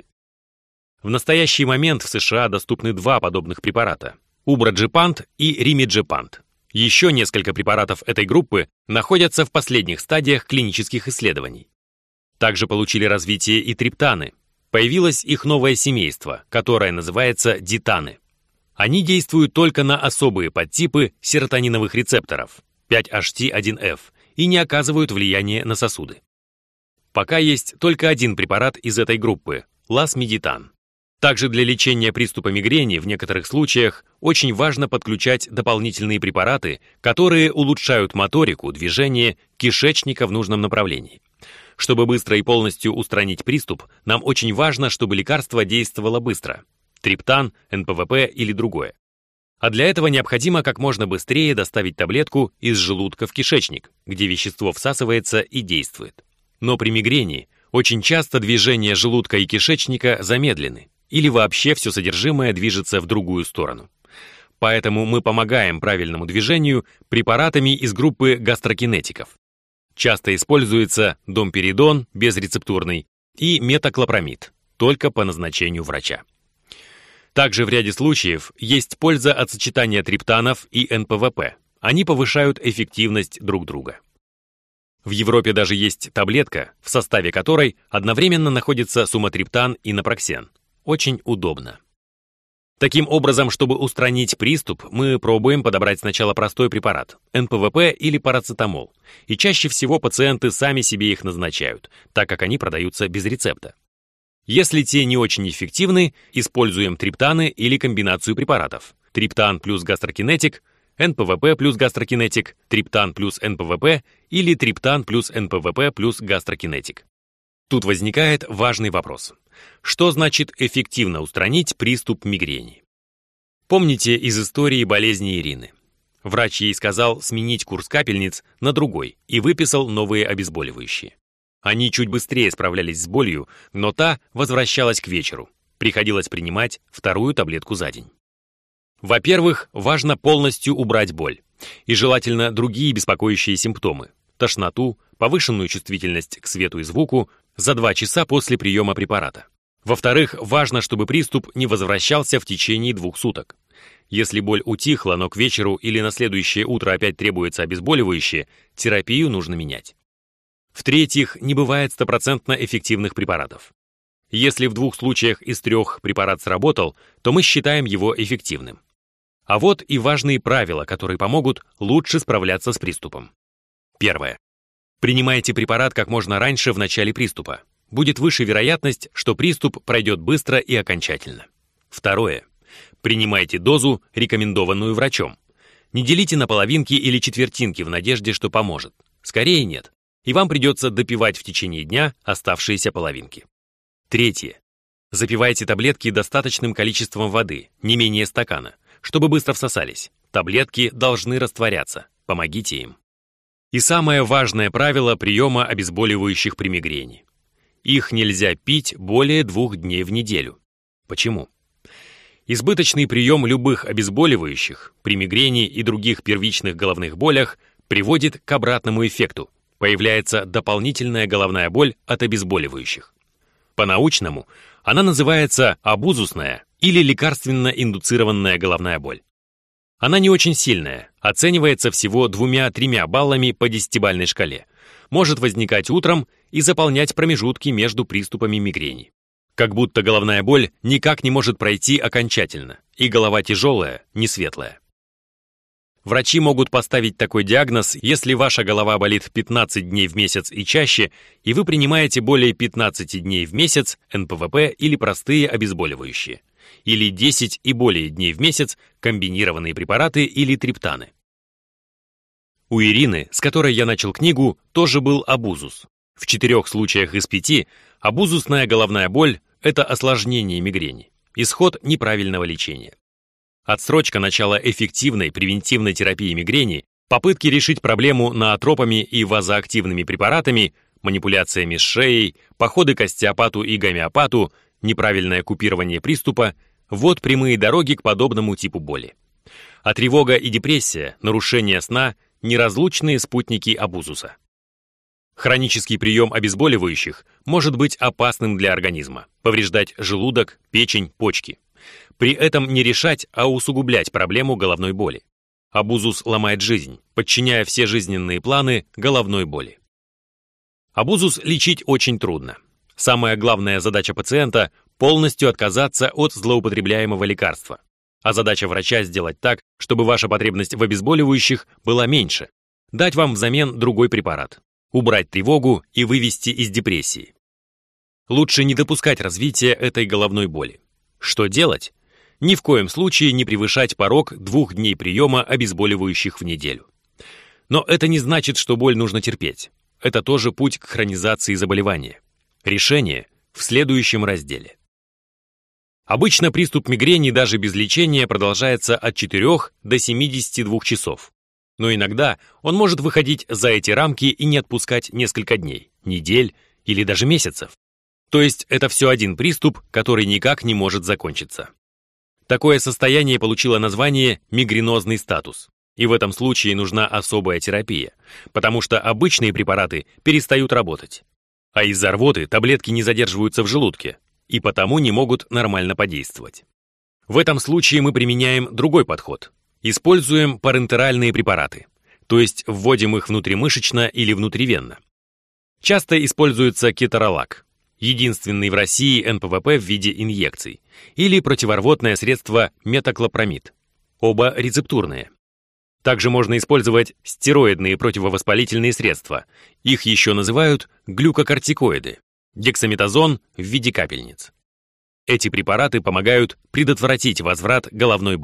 В настоящий момент в США доступны два подобных препарата – убраджепант и римиджепант. Еще несколько препаратов этой группы находятся в последних стадиях клинических исследований. Также получили развитие и триптаны. Появилось их новое семейство, которое называется дитаны. Они действуют только на особые подтипы серотониновых рецепторов пять эйч ти один эф и не оказывают влияния на сосуды. Пока есть только один препарат из этой группы – ласмидитан. Также для лечения приступа мигрени в некоторых случаях очень важно подключать дополнительные препараты, которые улучшают моторику, движение кишечника в нужном направлении. Чтобы быстро и полностью устранить приступ, нам очень важно, чтобы лекарство действовало быстро – триптан, эн пэ вэ пэ или другое. А для этого необходимо как можно быстрее доставить таблетку из желудка в кишечник, где вещество всасывается и действует. Но при мигрени очень часто движения желудка и кишечника замедлены, или вообще все содержимое движется в другую сторону. Поэтому мы помогаем правильному движению препаратами из группы гастрокинетиков. Часто используется домперидон безрецептурный и метоклопрамид, только по назначению врача. Также в ряде случаев есть польза от сочетания триптанов и эн пэ вэ пэ. Они повышают эффективность друг друга. В Европе даже есть таблетка, в составе которой одновременно находится суматриптан и напроксен. Очень удобно. Таким образом, чтобы устранить приступ, мы пробуем подобрать сначала простой препарат – эн пэ вэ пэ или парацетамол. И чаще всего пациенты сами себе их назначают, так как они продаются без рецепта. Если те не очень эффективны, используем триптаны или комбинацию препаратов. Триптан плюс гастрокинетик, эн пэ вэ пэ плюс гастрокинетик, триптан плюс эн пэ вэ пэ или триптан плюс эн пэ вэ пэ плюс гастрокинетик. Тут возникает важный вопрос. Что значит эффективно устранить приступ мигрени? Помните из истории болезни Ирины? Врач ей сказал сменить курс капельниц на другой и выписал новые обезболивающие. Они чуть быстрее справлялись с болью, но та возвращалась к вечеру. Приходилось принимать вторую таблетку за день. Во-первых, важно полностью убрать боль. И желательно другие беспокоящие симптомы. Тошноту, повышенную чувствительность к свету и звуку за два часа после приема препарата. Во-вторых, важно, чтобы приступ не возвращался в течение двух суток. Если боль утихла, но к вечеру или на следующее утро опять требуется обезболивающее, терапию нужно менять. В-третьих, не бывает стопроцентно эффективных препаратов. Если в двух случаях из трех препарат сработал, то мы считаем его эффективным. А вот и важные правила, которые помогут лучше справляться с приступом. Первое. Принимайте препарат как можно раньше в начале приступа. Будет выше вероятность, что приступ пройдет быстро и окончательно. Второе. Принимайте дозу, рекомендованную врачом. Не делите на половинки или четвертинки в надежде, что поможет. Скорее нет. И вам придется допивать в течение дня оставшиеся половинки. Третье. Запивайте таблетки достаточным количеством воды, не менее стакана, чтобы быстро всосались. Таблетки должны растворяться. Помогите им. И самое важное правило приема обезболивающих при мигрени. Их нельзя пить более двух дней в неделю. Почему? Избыточный прием любых обезболивающих при мигрени и других первичных головных болях приводит к обратному эффекту. Появляется дополнительная головная боль от обезболивающих. По-научному она называется абузусная или лекарственно-индуцированная головная боль. Она не очень сильная, оценивается всего двумя-тремя баллами по десятибалльной шкале, может возникать утром и заполнять промежутки между приступами мигрени. Как будто головная боль никак не может пройти окончательно, и голова тяжелая, не светлая. Врачи могут поставить такой диагноз, если ваша голова болит пятнадцать дней в месяц и чаще, и вы принимаете более пятнадцати дней в месяц эн пэ вэ пэ или простые обезболивающие, или десять и более дней в месяц комбинированные препараты или триптаны. У Ирины, с которой я начал книгу, тоже был абузус. В четырех случаях из пяти абузусная головная боль – это осложнение мигрени, исход неправильного лечения. Отсрочка начала эффективной превентивной терапии мигрени, попытки решить проблему ноотропами и вазоактивными препаратами, манипуляциями с шеей, походы к остеопату и гомеопату, неправильное купирование приступа – вот прямые дороги к подобному типу боли. А тревога и депрессия, нарушение сна – неразлучные спутники абузуса. Хронический прием обезболивающих может быть опасным для организма, повреждать желудок, печень, почки. При этом не решать, а усугублять проблему головной боли. Абузус ломает жизнь, подчиняя все жизненные планы головной боли. Абузус лечить очень трудно. Самая главная задача пациента – полностью отказаться от злоупотребляемого лекарства. А задача врача сделать так, чтобы ваша потребность в обезболивающих была меньше. Дать вам взамен другой препарат. Убрать тревогу и вывести из депрессии. Лучше не допускать развития этой головной боли. Что делать? Ни в коем случае не превышать порог двух дней приема обезболивающих в неделю. Но это не значит, что боль нужно терпеть. Это тоже путь к хронизации заболевания. Решение в следующем разделе. Обычно приступ мигрени даже без лечения продолжается от четырёх до семидесяти двух часов. Но иногда он может выходить за эти рамки и не отпускать несколько дней, недель или даже месяцев. То есть это все один приступ, который никак не может закончиться. Такое состояние получило название мигренозный статус. И в этом случае нужна особая терапия, потому что обычные препараты перестают работать. А из-за рвоты таблетки не задерживаются в желудке и потому не могут нормально подействовать. В этом случае мы применяем другой подход. Используем парентеральные препараты, то есть вводим их внутримышечно или внутривенно. Часто используется кеторолак, единственный в России эн пэ вэ пэ в виде инъекций, или противорвотное средство метоклопромид, оба рецептурные. Также можно использовать стероидные противовоспалительные средства, их еще называют глюкокортикоиды, дексаметазон в виде капельниц. Эти препараты помогают предотвратить возврат головной боли,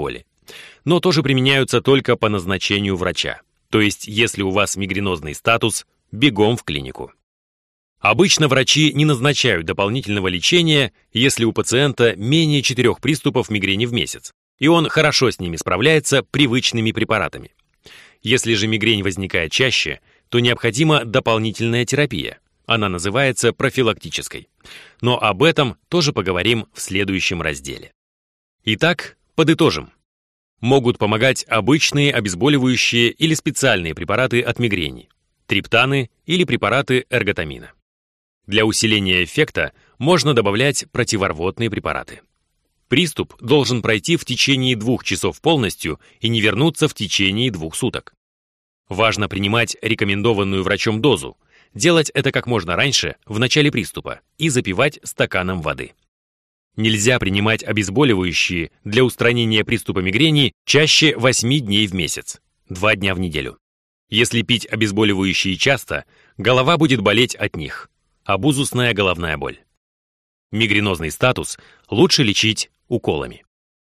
но тоже применяются только по назначению врача. То есть, если у вас мигренозный статус, бегом в клинику. Обычно врачи не назначают дополнительного лечения, если у пациента менее четырех приступов мигрени в месяц, и он хорошо с ними справляется привычными препаратами. Если же мигрень возникает чаще, то необходима дополнительная терапия. Она называется профилактической. Но об этом тоже поговорим в следующем разделе. Итак, подытожим. Могут помогать обычные обезболивающие или специальные препараты от мигрени, триптаны или препараты эрготамина. Для усиления эффекта можно добавлять противорвотные препараты. Приступ должен пройти в течение двух часов полностью и не вернуться в течение двух суток. Важно принимать рекомендованную врачом дозу, делать это как можно раньше, в начале приступа, и запивать стаканом воды. Нельзя принимать обезболивающие для устранения приступа мигрени чаще восьми дней в месяц, два дня в неделю. Если пить обезболивающие часто, голова будет болеть от них. Абузусная головная боль. Мигренозный статус лучше лечить уколами.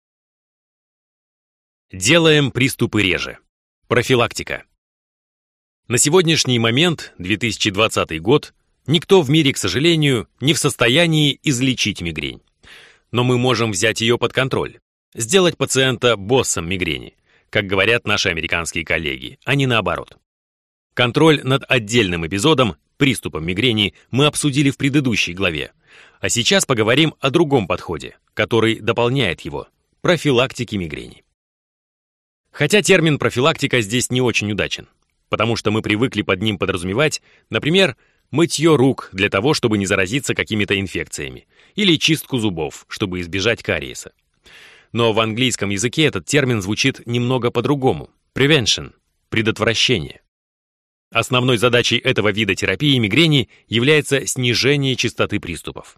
Делаем приступы реже. Профилактика. На сегодняшний момент, две тысячи двадцатый год, никто в мире, к сожалению, не в состоянии излечить мигрень. Но мы можем взять ее под контроль, сделать пациента боссом мигрени, как говорят наши американские коллеги, а не наоборот. Контроль над отдельным эпизодом, приступом мигрени, мы обсудили в предыдущей главе, а сейчас поговорим о другом подходе, который дополняет его – профилактике мигрени. Хотя термин профилактика здесь не очень удачен, потому что мы привыкли под ним подразумевать, например, мытье рук для того, чтобы не заразиться какими-то инфекциями, или чистку зубов, чтобы избежать кариеса. Но в английском языке этот термин звучит немного по-другому – prevention – предотвращение. Основной задачей этого вида терапии мигрени является снижение частоты приступов.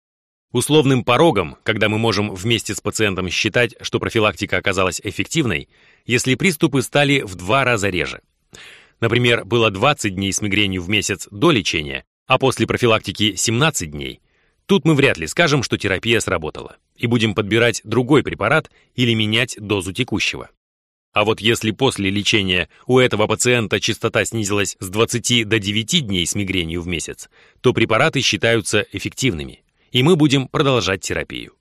Условным порогом, когда мы можем вместе с пациентом считать, что профилактика оказалась эффективной, если приступы стали в два раза реже. Например, было двадцать дней с мигренью в месяц до лечения, а после профилактики семнадцать дней. Тут мы вряд ли скажем, что терапия сработала, и будем подбирать другой препарат или менять дозу текущего. А вот если после лечения у этого пациента частота снизилась с двадцати до девяти дней с мигренью в месяц, то препараты считаются эффективными, и мы будем продолжать терапию.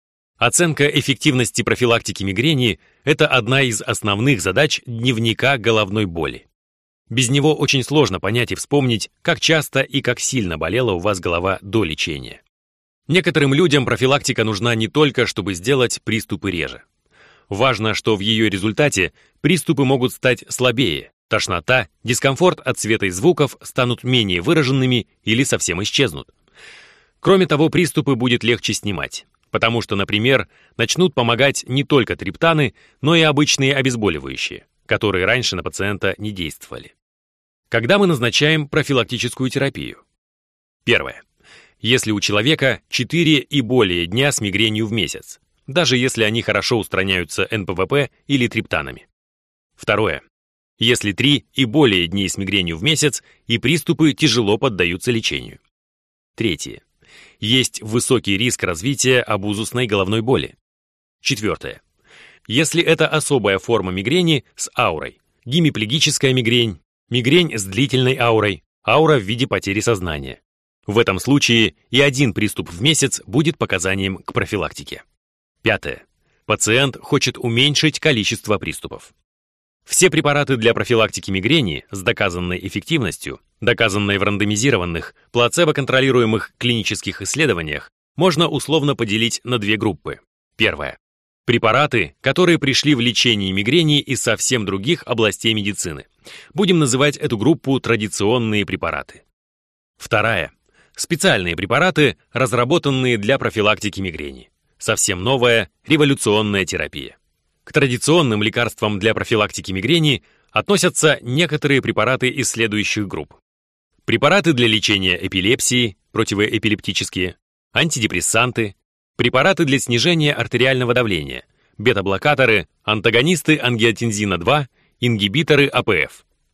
Оценка эффективности профилактики мигрени – это одна из основных задач дневника головной боли. Без него очень сложно понять и вспомнить, как часто и как сильно болела у вас голова до лечения. Некоторым людям профилактика нужна не только, чтобы сделать приступы реже. Важно, что в ее результате приступы могут стать слабее, тошнота, дискомфорт от цвета и звуков станут менее выраженными или совсем исчезнут. Кроме того, приступы будет легче снимать, потому что, например, начнут помогать не только триптаны, но и обычные обезболивающие, которые раньше на пациента не действовали. Когда мы назначаем профилактическую терапию? Первое. Если у человека четыре и более дня с мигренью в месяц, даже если они хорошо устраняются эн пэ вэ пэ или триптанами. Второе. Если три и более дней с мигренью в месяц и приступы тяжело поддаются лечению. Третье. Есть высокий риск развития абузусной головной боли. Четвертое. Если это особая форма мигрени с аурой, гемиплегическая мигрень, мигрень с длительной аурой, аура в виде потери сознания. В этом случае и один приступ в месяц будет показанием к профилактике. Пятое. Пациент хочет уменьшить количество приступов. Все препараты для профилактики мигрени с доказанной эффективностью, доказанной в рандомизированных, плацебо-контролируемых клинических исследованиях, можно условно поделить на две группы. Первая. Препараты, которые пришли в лечение мигрени из совсем других областей медицины. Будем называть эту группу традиционные препараты. Вторая. Специальные препараты, разработанные для профилактики мигрени. Совсем новая, революционная терапия. К традиционным лекарствам для профилактики мигрени относятся некоторые препараты из следующих групп. Препараты для лечения эпилепсии, противоэпилептические, антидепрессанты, препараты для снижения артериального давления, бета-блокаторы, антагонисты ангиотензина два, ингибиторы а пэ эф.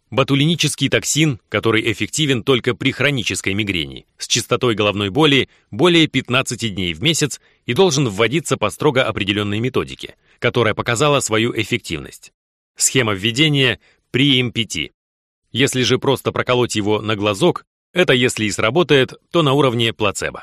ботулинический токсин, который эффективен только при хронической мигрени, с частотой головной боли более пятнадцати дней в месяц и должен вводиться по строго определенной методике, которая показала свою эффективность. Схема введения при эм пи ти. Если же просто проколоть его на глазок, это если и сработает, то на уровне плацебо.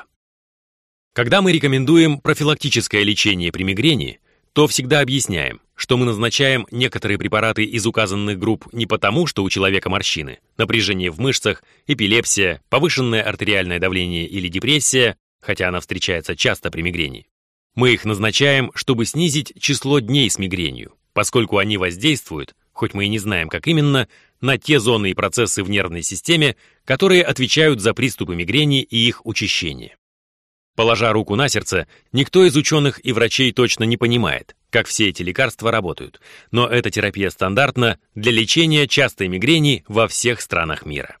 Когда мы рекомендуем профилактическое лечение при мигрени, то всегда объясняем, что мы назначаем некоторые препараты из указанных групп не потому, что у человека морщины, напряжение в мышцах, эпилепсия, повышенное артериальное давление или депрессия, хотя она встречается часто при мигрени. Мы их назначаем, чтобы снизить число дней с мигренью, поскольку они воздействуют, хоть мы и не знаем, как именно, на те зоны и процессы в нервной системе, которые отвечают за приступы мигрени и их учащение. Положа руку на сердце, никто из ученых и врачей точно не понимает, как все эти лекарства работают, но эта терапия стандартна для лечения частой мигрени во всех странах мира.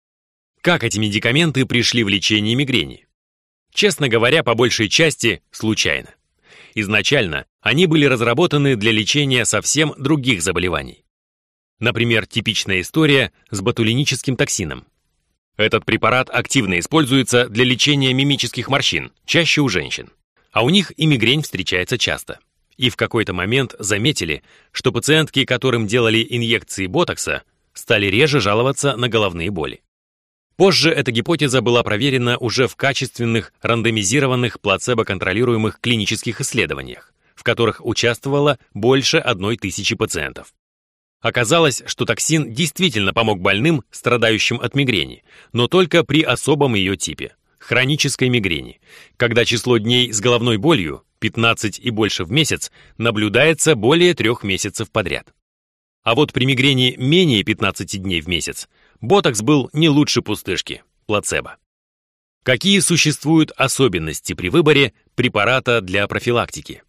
Как эти медикаменты пришли в лечение мигрени? Честно говоря, по большей части, случайно. Изначально они были разработаны для лечения совсем других заболеваний. Например, типичная история с ботулиническим токсином. Этот препарат активно используется для лечения мимических морщин, чаще у женщин. А у них и мигрень встречается часто. И в какой-то момент заметили, что пациентки, которым делали инъекции ботокса, стали реже жаловаться на головные боли. Позже эта гипотеза была проверена уже в качественных, рандомизированных, плацебо-контролируемых клинических исследованиях, в которых участвовало больше одной тысячи пациентов. Оказалось, что токсин действительно помог больным, страдающим от мигрени, но только при особом ее типе – хронической мигрени, когда число дней с головной болью, пятнадцать и больше в месяц, наблюдается более трех месяцев подряд. А вот при мигрени менее пятнадцати дней в месяц ботокс был не лучше пустышки – плацебо. Какие существуют особенности при выборе препарата для профилактики?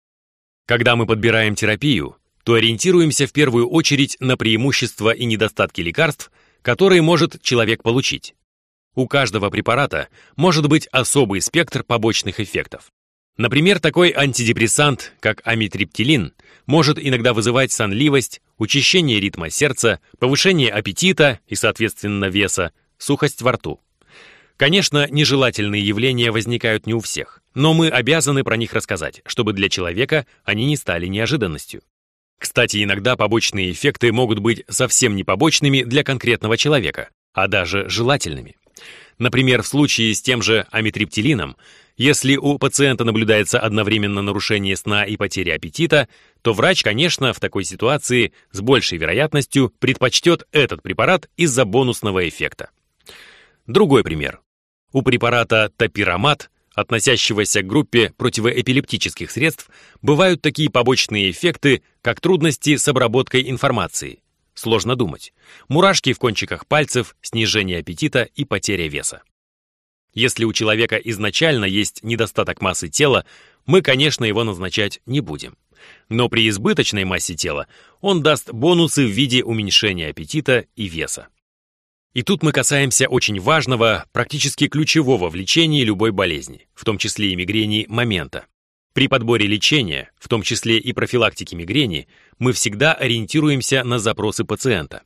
Когда мы подбираем терапию, то ориентируемся в первую очередь на преимущества и недостатки лекарств, которые может человек получить. У каждого препарата может быть особый спектр побочных эффектов. Например, такой антидепрессант, как амитриптилин, может иногда вызывать сонливость, учащение ритма сердца, повышение аппетита и, соответственно, веса, сухость во рту. Конечно, нежелательные явления возникают не у всех, но мы обязаны про них рассказать, чтобы для человека они не стали неожиданностью. Кстати, иногда побочные эффекты могут быть совсем не побочными для конкретного человека, а даже желательными. Например, в случае с тем же амитриптилином, если у пациента наблюдается одновременно нарушение сна и потеря аппетита, то врач, конечно, в такой ситуации с большей вероятностью предпочтет этот препарат из-за бонусного эффекта. Другой пример. У препарата топирамат, относящегося к группе противоэпилептических средств, бывают такие побочные эффекты, как трудности с обработкой информации. Сложно думать. Мурашки в кончиках пальцев, снижение аппетита и потеря веса. Если у человека изначально есть недостаток массы тела, мы, конечно, его назначать не будем. Но при избыточной массе тела он даст бонусы в виде уменьшения аппетита и веса. И тут мы касаемся очень важного, практически ключевого в лечении любой болезни, в том числе и мигрени, момента. При подборе лечения, в том числе и профилактики мигрени, мы всегда ориентируемся на запросы пациента.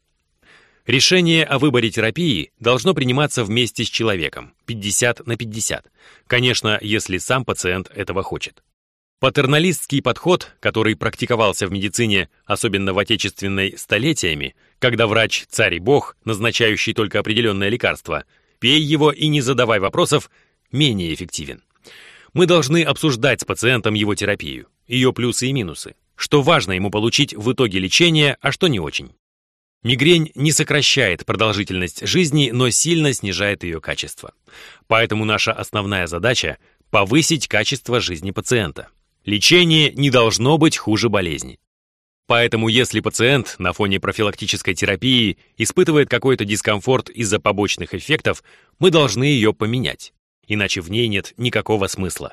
Решение о выборе терапии должно приниматься вместе с человеком, пятьдесят на пятьдесят, конечно, если сам пациент этого хочет. Патерналистский подход, который практиковался в медицине, особенно в отечественной, столетиями, когда врач царь и бог, назначающий только определенное лекарство, пей его и не задавай вопросов, менее эффективен. Мы должны обсуждать с пациентом его терапию, ее плюсы и минусы, что важно ему получить в итоге лечения, а что не очень. Мигрень не сокращает продолжительность жизни, но сильно снижает ее качество. Поэтому наша основная задача – повысить качество жизни пациента. Лечение не должно быть хуже болезни. Поэтому если пациент на фоне профилактической терапии испытывает какой-то дискомфорт из-за побочных эффектов, мы должны ее поменять, иначе в ней нет никакого смысла.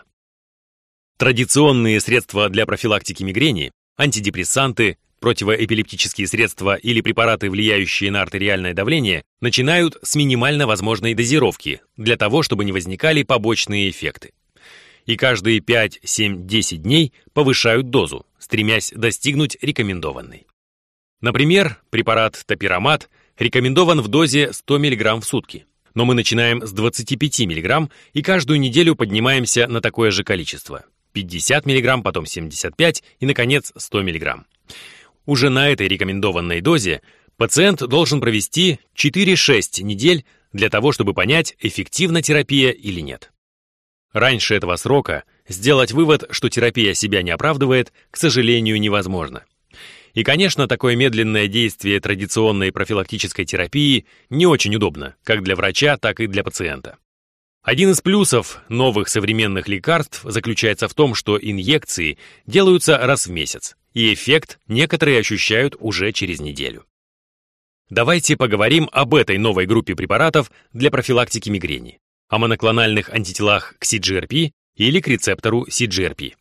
Традиционные средства для профилактики мигрени, антидепрессанты, противоэпилептические средства или препараты, влияющие на артериальное давление, начинают с минимально возможной дозировки для того, чтобы не возникали побочные эффекты. И каждые пять, семь, десять дней повышают дозу, стремясь достигнуть рекомендованной. Например, препарат топирамат рекомендован в дозе сто миллиграмм в сутки. Но мы начинаем с двадцати пяти миллиграмм и каждую неделю поднимаемся на такое же количество. пятьдесят миллиграмм, потом семьдесят пять и, наконец, сто миллиграмм. Уже на этой рекомендованной дозе пациент должен провести четыре-шесть недель для того, чтобы понять, эффективна терапия или нет. Раньше этого срока сделать вывод, что терапия себя не оправдывает, к сожалению, невозможно. И, конечно, такое медленное действие традиционной профилактической терапии не очень удобно, как для врача, так и для пациента. Один из плюсов новых современных лекарств заключается в том, что инъекции делаются раз в месяц, и эффект некоторые ощущают уже через неделю. Давайте поговорим об этой новой группе препаратов для профилактики мигрени, о моноклональных антителах к си джи ар пи или к рецептору си джи ар пи.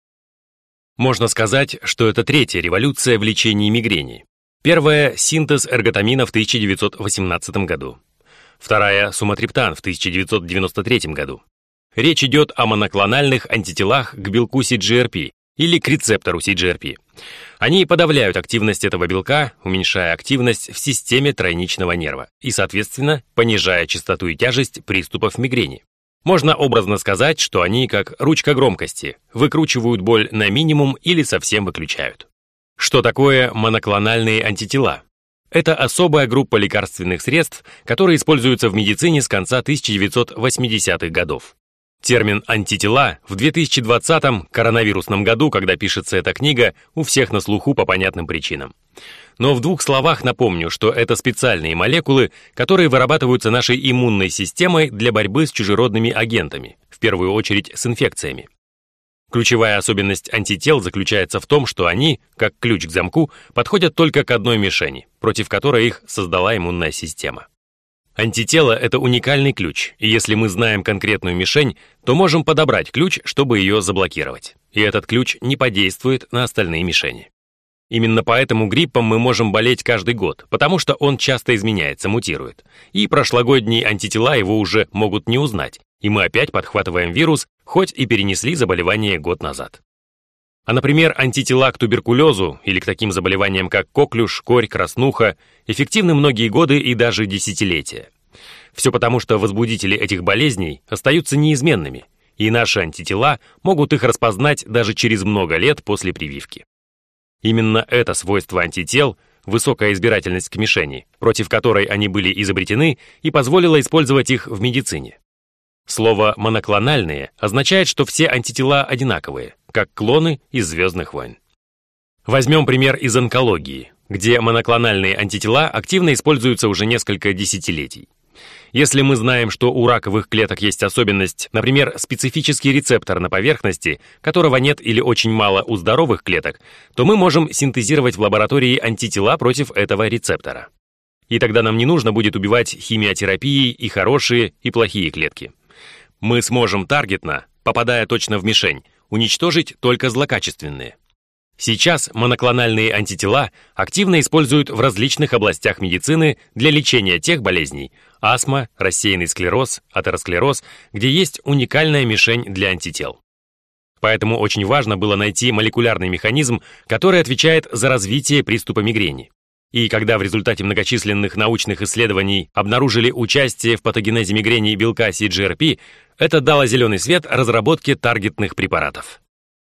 Можно сказать, что это третья революция в лечении мигрени. Первая — синтез эрготамина в тысяча девятьсот восемнадцатом году. Вторая — суматриптан в тысяча девятьсот девяносто третьем году. Речь идет о моноклональных антителах к белку си джи ар пи или к рецептору си джи ар пи. Они подавляют активность этого белка, уменьшая активность в системе тройничного нерва и, соответственно, понижая частоту и тяжесть приступов мигрени. Можно образно сказать, что они, как ручка громкости, выкручивают боль на минимум или совсем выключают. Что такое моноклональные антитела? Это особая группа лекарственных средств, которые используются в медицине с конца тысяча девятьсот восьмидесятых годов. Термин «антитела» в две тысячи двадцатом коронавирусном году, когда пишется эта книга, у всех на слуху по понятным причинам. Но в двух словах напомню, что это специальные молекулы, которые вырабатываются нашей иммунной системой для борьбы с чужеродными агентами, в первую очередь с инфекциями. Ключевая особенность антител заключается в том, что они, как ключ к замку, подходят только к одной мишени, против которой их создала иммунная система. Антитело — это уникальный ключ, и если мы знаем конкретную мишень, то можем подобрать ключ, чтобы ее заблокировать. И этот ключ не подействует на остальные мишени. Именно поэтому гриппом мы можем болеть каждый год, потому что он часто изменяется, мутирует. И прошлогодние антитела его уже могут не узнать, и мы опять подхватываем вирус, хоть и перенесли заболевание год назад. А, например, антитела к туберкулезу или к таким заболеваниям, как коклюш, корь, краснуха, эффективны многие годы и даже десятилетия. Все потому, что возбудители этих болезней остаются неизменными, и наши антитела могут их распознать даже через много лет после прививки. Именно это свойство антител, высокая избирательность к мишени, против которой они были изобретены, и позволило использовать их в медицине. Слово «моноклональные» означает, что все антитела одинаковые, как клоны из «Звездных войн». Возьмем пример из онкологии, где моноклональные антитела активно используются уже несколько десятилетий. Если мы знаем, что у раковых клеток есть особенность, например, специфический рецептор на поверхности, которого нет или очень мало у здоровых клеток, то мы можем синтезировать в лаборатории антитела против этого рецептора. И тогда нам не нужно будет убивать химиотерапией и хорошие, и плохие клетки. Мы сможем таргетно, попадая точно в мишень, уничтожить только злокачественные. Сейчас моноклональные антитела активно используют в различных областях медицины для лечения тех болезней – астма, рассеянный склероз, атеросклероз, где есть уникальная мишень для антител. Поэтому очень важно было найти молекулярный механизм, который отвечает за развитие приступа мигрени. И когда в результате многочисленных научных исследований обнаружили участие в патогенезе мигрени белка си джи ар пи, это дало зеленый свет разработке таргетных препаратов.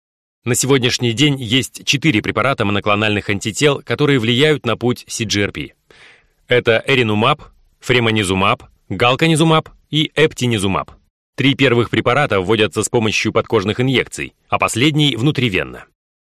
На сегодняшний день есть четыре препарата моноклональных антител, которые влияют на путь си джи ар пи. Это эринумаб, фремонизумаб, галканизумаб и эптинизумаб. Три первых препарата вводятся с помощью подкожных инъекций, а последний — внутривенно.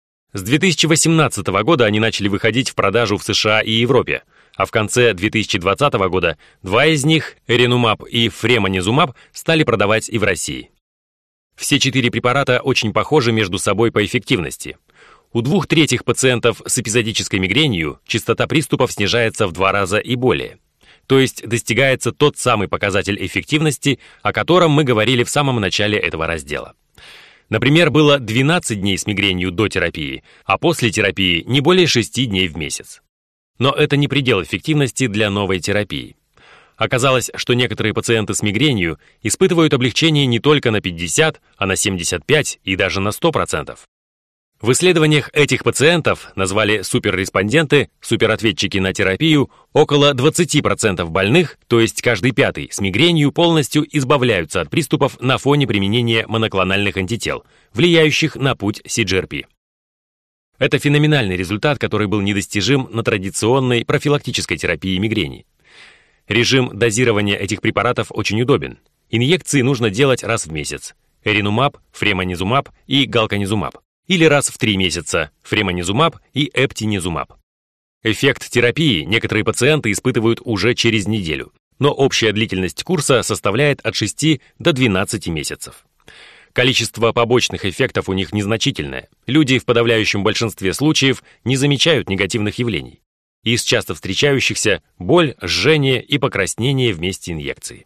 С две тысячи восемнадцатого года они начали выходить в продажу в США и Европе, а в конце две тысячи двадцатого года два из них, эринумаб и фремонизумаб, стали продавать и в России. Все четыре препарата очень похожи между собой по эффективности. У двух третьих пациентов с эпизодической мигренью частота приступов снижается в два раза и более. То есть достигается тот самый показатель эффективности, о котором мы говорили в самом начале этого раздела. Например, было двенадцать дней с мигренью до терапии, а после терапии не более шести дней в месяц. Но это не предел эффективности для новой терапии. Оказалось, что некоторые пациенты с мигренью испытывают облегчение не только на пятьдесят, а на семьдесят пять и даже на сто процентов. В исследованиях этих пациентов, назвали суперреспонденты, суперответчики на терапию, около двадцати процентов больных, то есть каждый пятый, с мигренью полностью избавляются от приступов на фоне применения моноклональных антител, влияющих на путь си джи ар пи. Это феноменальный результат, который был недостижим на традиционной профилактической терапии мигрени. Режим дозирования этих препаратов очень удобен. Инъекции нужно делать раз в месяц. Эринумаб, фремонизумаб и галканизумаб. Или раз в три месяца фремонизумаб и эптинизумаб. Эффект терапии некоторые пациенты испытывают уже через неделю, но общая длительность курса составляет от шести до двенадцати месяцев. Количество побочных эффектов у них незначительное. Люди в подавляющем большинстве случаев не замечают негативных явлений. Из часто встречающихся боль, жжение и покраснение в месте инъекции.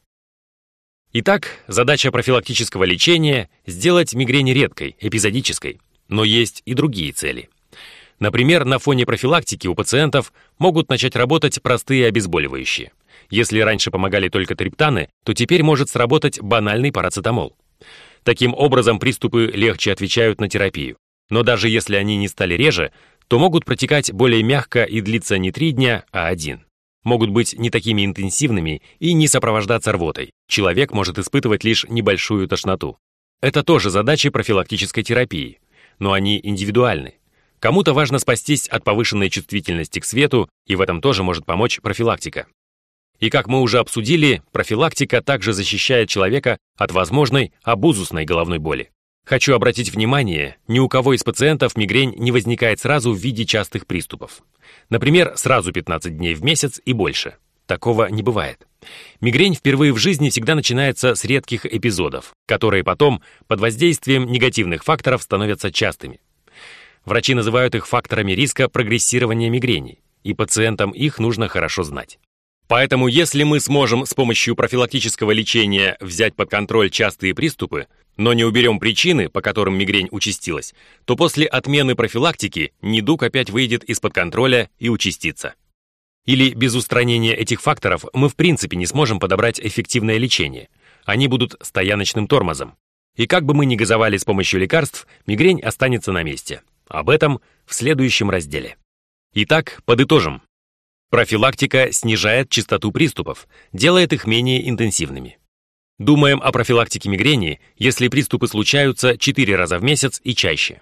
Итак, задача профилактического лечения – сделать мигрень редкой, эпизодической. Но есть и другие цели. Например, на фоне профилактики у пациентов могут начать работать простые обезболивающие. Если раньше помогали только триптаны, то теперь может сработать банальный парацетамол. Таким образом, приступы легче отвечают на терапию. Но даже если они не стали реже, то могут протекать более мягко и длиться не три дня, а один. Могут быть не такими интенсивными и не сопровождаться рвотой. Человек может испытывать лишь небольшую тошноту. Это тоже задачи профилактической терапии. Но они индивидуальны. Кому-то важно спастись от повышенной чувствительности к свету, и в этом тоже может помочь профилактика. И как мы уже обсудили, профилактика также защищает человека от возможной абузусной головной боли. Хочу обратить внимание, ни у кого из пациентов мигрень не возникает сразу в виде частых приступов. Например, сразу пятнадцать дней в месяц и больше. Такого не бывает. Мигрень впервые в жизни всегда начинается с редких эпизодов, которые потом под воздействием негативных факторов становятся частыми. Врачи называют их факторами риска прогрессирования мигрени, и пациентам их нужно хорошо знать. Поэтому если мы сможем с помощью профилактического лечения взять под контроль частые приступы, но не уберем причины, по которым мигрень участилась, то после отмены профилактики недуг опять выйдет из-под контроля и участится. Или без устранения этих факторов мы в принципе не сможем подобрать эффективное лечение. Они будут стояночным тормозом. И как бы мы ни газовали с помощью лекарств, мигрень останется на месте. Об этом в следующем разделе. Итак, подытожим. Профилактика снижает частоту приступов, делает их менее интенсивными. Думаем о профилактике мигрени, если приступы случаются четыре раза в месяц и чаще.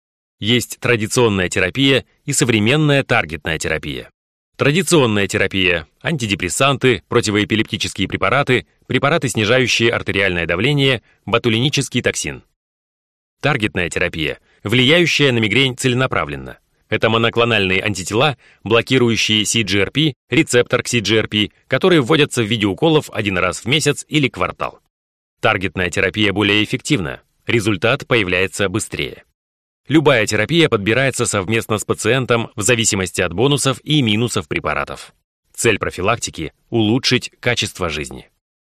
Есть традиционная терапия и современная таргетная терапия. Традиционная терапия – антидепрессанты, противоэпилептические препараты, препараты, снижающие артериальное давление, ботулинический токсин. Таргетная терапия, влияющая на мигрень целенаправленно. Это моноклональные антитела, блокирующие си джи ар пи, рецептор к си джи ар пи, которые вводятся в виде уколов один раз в месяц или квартал. Таргетная терапия более эффективна, результат появляется быстрее. Любая терапия подбирается совместно с пациентом в зависимости от бонусов и минусов препаратов. Цель профилактики – улучшить качество жизни.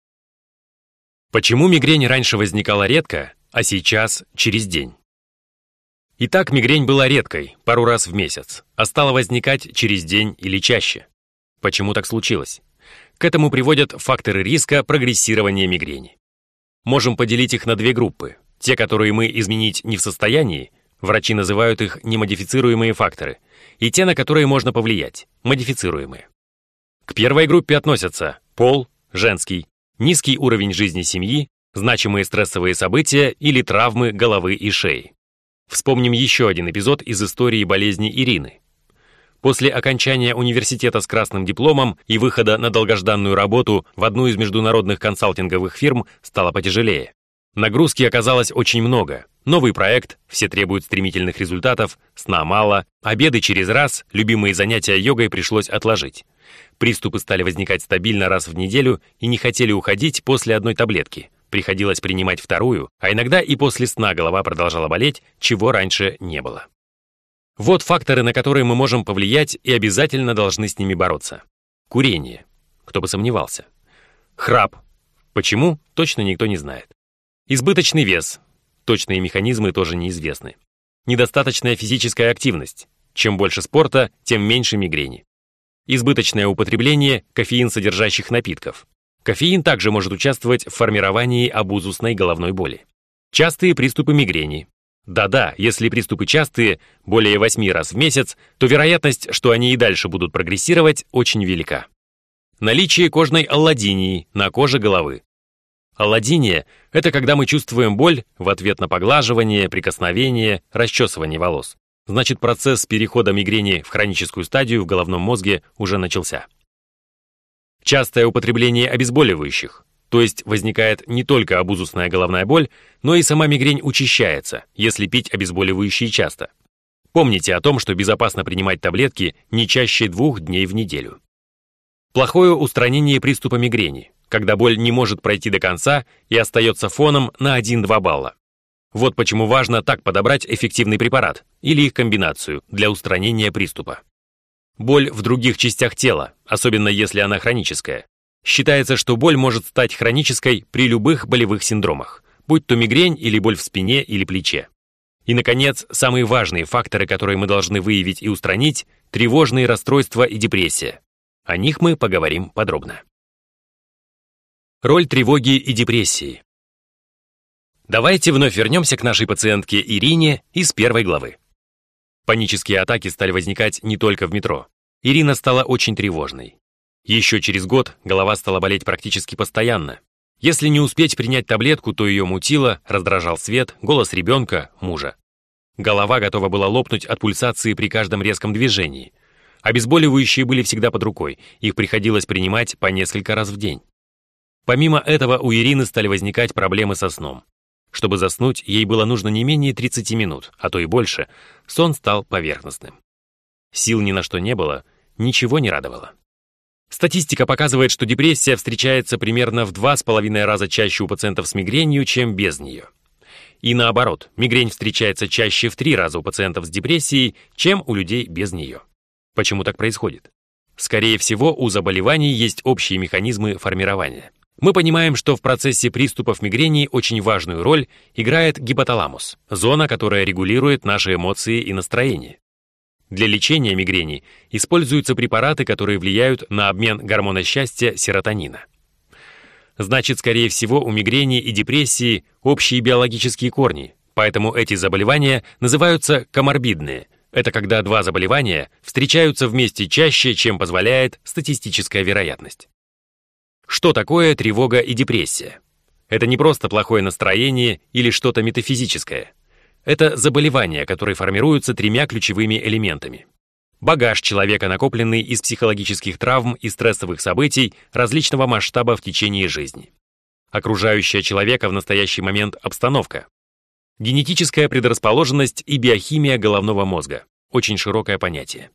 Почему мигрень раньше возникала редко, а сейчас через день? Итак, мигрень была редкой, пару раз в месяц, а стала возникать через день или чаще. Почему так случилось? К этому приводят факторы риска прогрессирования мигрени. Можем поделить их на две группы. Те, которые мы изменить не в состоянии, врачи называют их немодифицируемые факторы, и те, на которые можно повлиять, модифицируемые. К первой группе относятся пол, женский, низкий уровень жизни семьи, значимые стрессовые события или травмы головы и шеи. Вспомним еще один эпизод из истории болезни Ирины. После окончания университета с красным дипломом и выхода на долгожданную работу в одну из международных консалтинговых фирм стало потяжелее. Нагрузки оказалось очень много. Новый проект, все требуют стремительных результатов, сна мало, обеды через раз, любимые занятия йогой пришлось отложить. Приступы стали возникать стабильно раз в неделю и не хотели уходить после одной таблетки. Приходилось принимать вторую, а иногда и после сна голова продолжала болеть, чего раньше не было. Вот факторы, на которые мы можем повлиять и обязательно должны с ними бороться. Курение. Кто бы сомневался. Храп. Почему? Точно никто не знает. Избыточный вес. Точные механизмы тоже неизвестны. Недостаточная физическая активность. Чем больше спорта, тем меньше мигрени. Избыточное употребление кофеин-содержащих напитков. Кофеин также может участвовать в формировании абузусной головной боли. Частые приступы мигрени. Да-да, если приступы частые, более восьми раз в месяц, то вероятность, что они и дальше будут прогрессировать, очень велика. Наличие кожной аллодинии на коже головы. Аллодиния – это когда мы чувствуем боль в ответ на поглаживание, прикосновение, расчесывание волос. Значит, процесс перехода мигрени в хроническую стадию в головном мозге уже начался. Частое употребление обезболивающих, то есть возникает не только обузусная головная боль, но и сама мигрень учащается, если пить обезболивающие часто. Помните о том, что безопасно принимать таблетки не чаще двух дней в неделю. Плохое устранение приступа мигрени, когда боль не может пройти до конца и остается фоном на один-два балла. Вот почему важно так подобрать эффективный препарат или их комбинацию для устранения приступа. Боль в других частях тела, особенно если она хроническая. Считается, что боль может стать хронической при любых болевых синдромах, будь то мигрень или боль в спине или плече. И, наконец, самые важные факторы, которые мы должны выявить и устранить – тревожные расстройства и депрессия. О них мы поговорим подробно. Роль тревоги и депрессии. Давайте вновь вернемся к нашей пациентке Ирине из первой главы. Панические атаки стали возникать не только в метро. Ирина стала очень тревожной. Еще через год голова стала болеть практически постоянно. Если не успеть принять таблетку, то ее мутило, раздражал свет, голос ребенка, мужа. Голова готова была лопнуть от пульсации при каждом резком движении. Обезболивающие были всегда под рукой, их приходилось принимать по несколько раз в день. Помимо этого у Ирины стали возникать проблемы со сном. Чтобы заснуть, ей было нужно не менее тридцати минут, а то и больше. Сон стал поверхностным. Сил ни на что не было, ничего не радовало. Статистика показывает, что депрессия встречается примерно в два с половиной раза чаще у пациентов с мигренью, чем без нее. И наоборот, мигрень встречается чаще в три раза у пациентов с депрессией, чем у людей без нее. Почему так происходит? Скорее всего, у заболеваний есть общие механизмы формирования. Мы понимаем, что в процессе приступов мигрени очень важную роль играет гипоталамус, зона, которая регулирует наши эмоции и настроение. Для лечения мигрени используются препараты, которые влияют на обмен гормона счастья серотонина. Значит, скорее всего, у мигрени и депрессии общие биологические корни, поэтому эти заболевания называются коморбидные. Это когда два заболевания встречаются вместе чаще, чем позволяет статистическая вероятность. Что такое тревога и депрессия? Это не просто плохое настроение или что-то метафизическое. Это заболевания, которые формируются тремя ключевыми элементами. Багаж человека, накопленный из психологических травм и стрессовых событий различного масштаба в течение жизни. Окружающая человека в настоящий момент обстановка. Генетическая предрасположенность и биохимия головного мозга. Очень широкое понятие.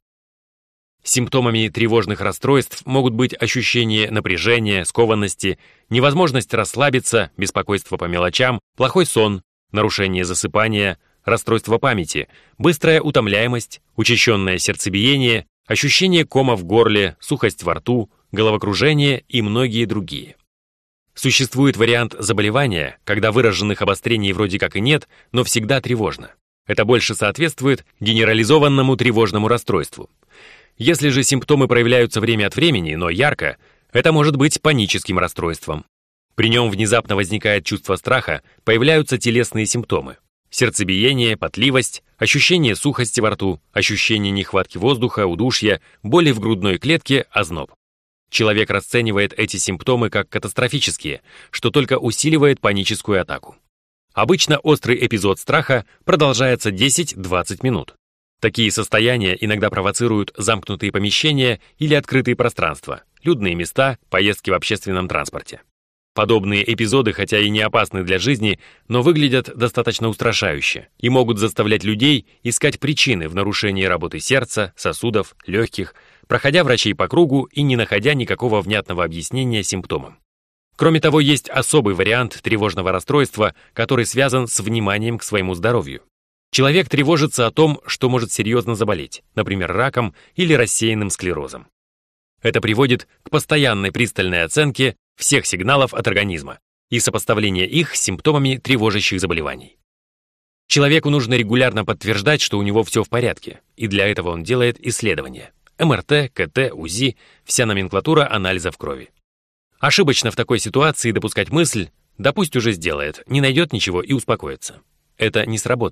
Симптомами тревожных расстройств могут быть ощущение напряжения, скованности, невозможность расслабиться, беспокойство по мелочам, плохой сон, нарушение засыпания, расстройство памяти, быстрая утомляемость, учащенное сердцебиение, ощущение кома в горле, сухость во рту, головокружение и многие другие. Существует вариант заболевания, когда выраженных обострений вроде как и нет, но всегда тревожно. Это больше соответствует генерализованному тревожному расстройству. Если же симптомы проявляются время от времени, но ярко, это может быть паническим расстройством. При нем внезапно возникает чувство страха, появляются телесные симптомы. Сердцебиение, потливость, ощущение сухости во рту, ощущение нехватки воздуха, удушья, боли в грудной клетке, озноб. Человек расценивает эти симптомы как катастрофические, что только усиливает паническую атаку. Обычно острый эпизод страха продолжается десять-двадцать минут. Такие состояния иногда провоцируют замкнутые помещения или открытые пространства, людные места, поездки в общественном транспорте. Подобные эпизоды, хотя и не опасны для жизни, но выглядят достаточно устрашающе и могут заставлять людей искать причины в нарушении работы сердца, сосудов, легких, проходя врачей по кругу и не находя никакого внятного объяснения симптомам. Кроме того, есть особый вариант тревожного расстройства, который связан с вниманием к своему здоровью. Человек тревожится о том, что может серьезно заболеть, например, раком или рассеянным склерозом. Это приводит к постоянной пристальной оценке всех сигналов от организма и сопоставления их с симптомами тревожащих заболеваний. Человеку нужно регулярно подтверждать, что у него все в порядке, и для этого он делает исследования. эм эр тэ, ка тэ, УЗИ, вся номенклатура анализов крови. Ошибочно в такой ситуации допускать мысль, да пусть уже сделает, не найдет ничего и успокоится. Это не сработает.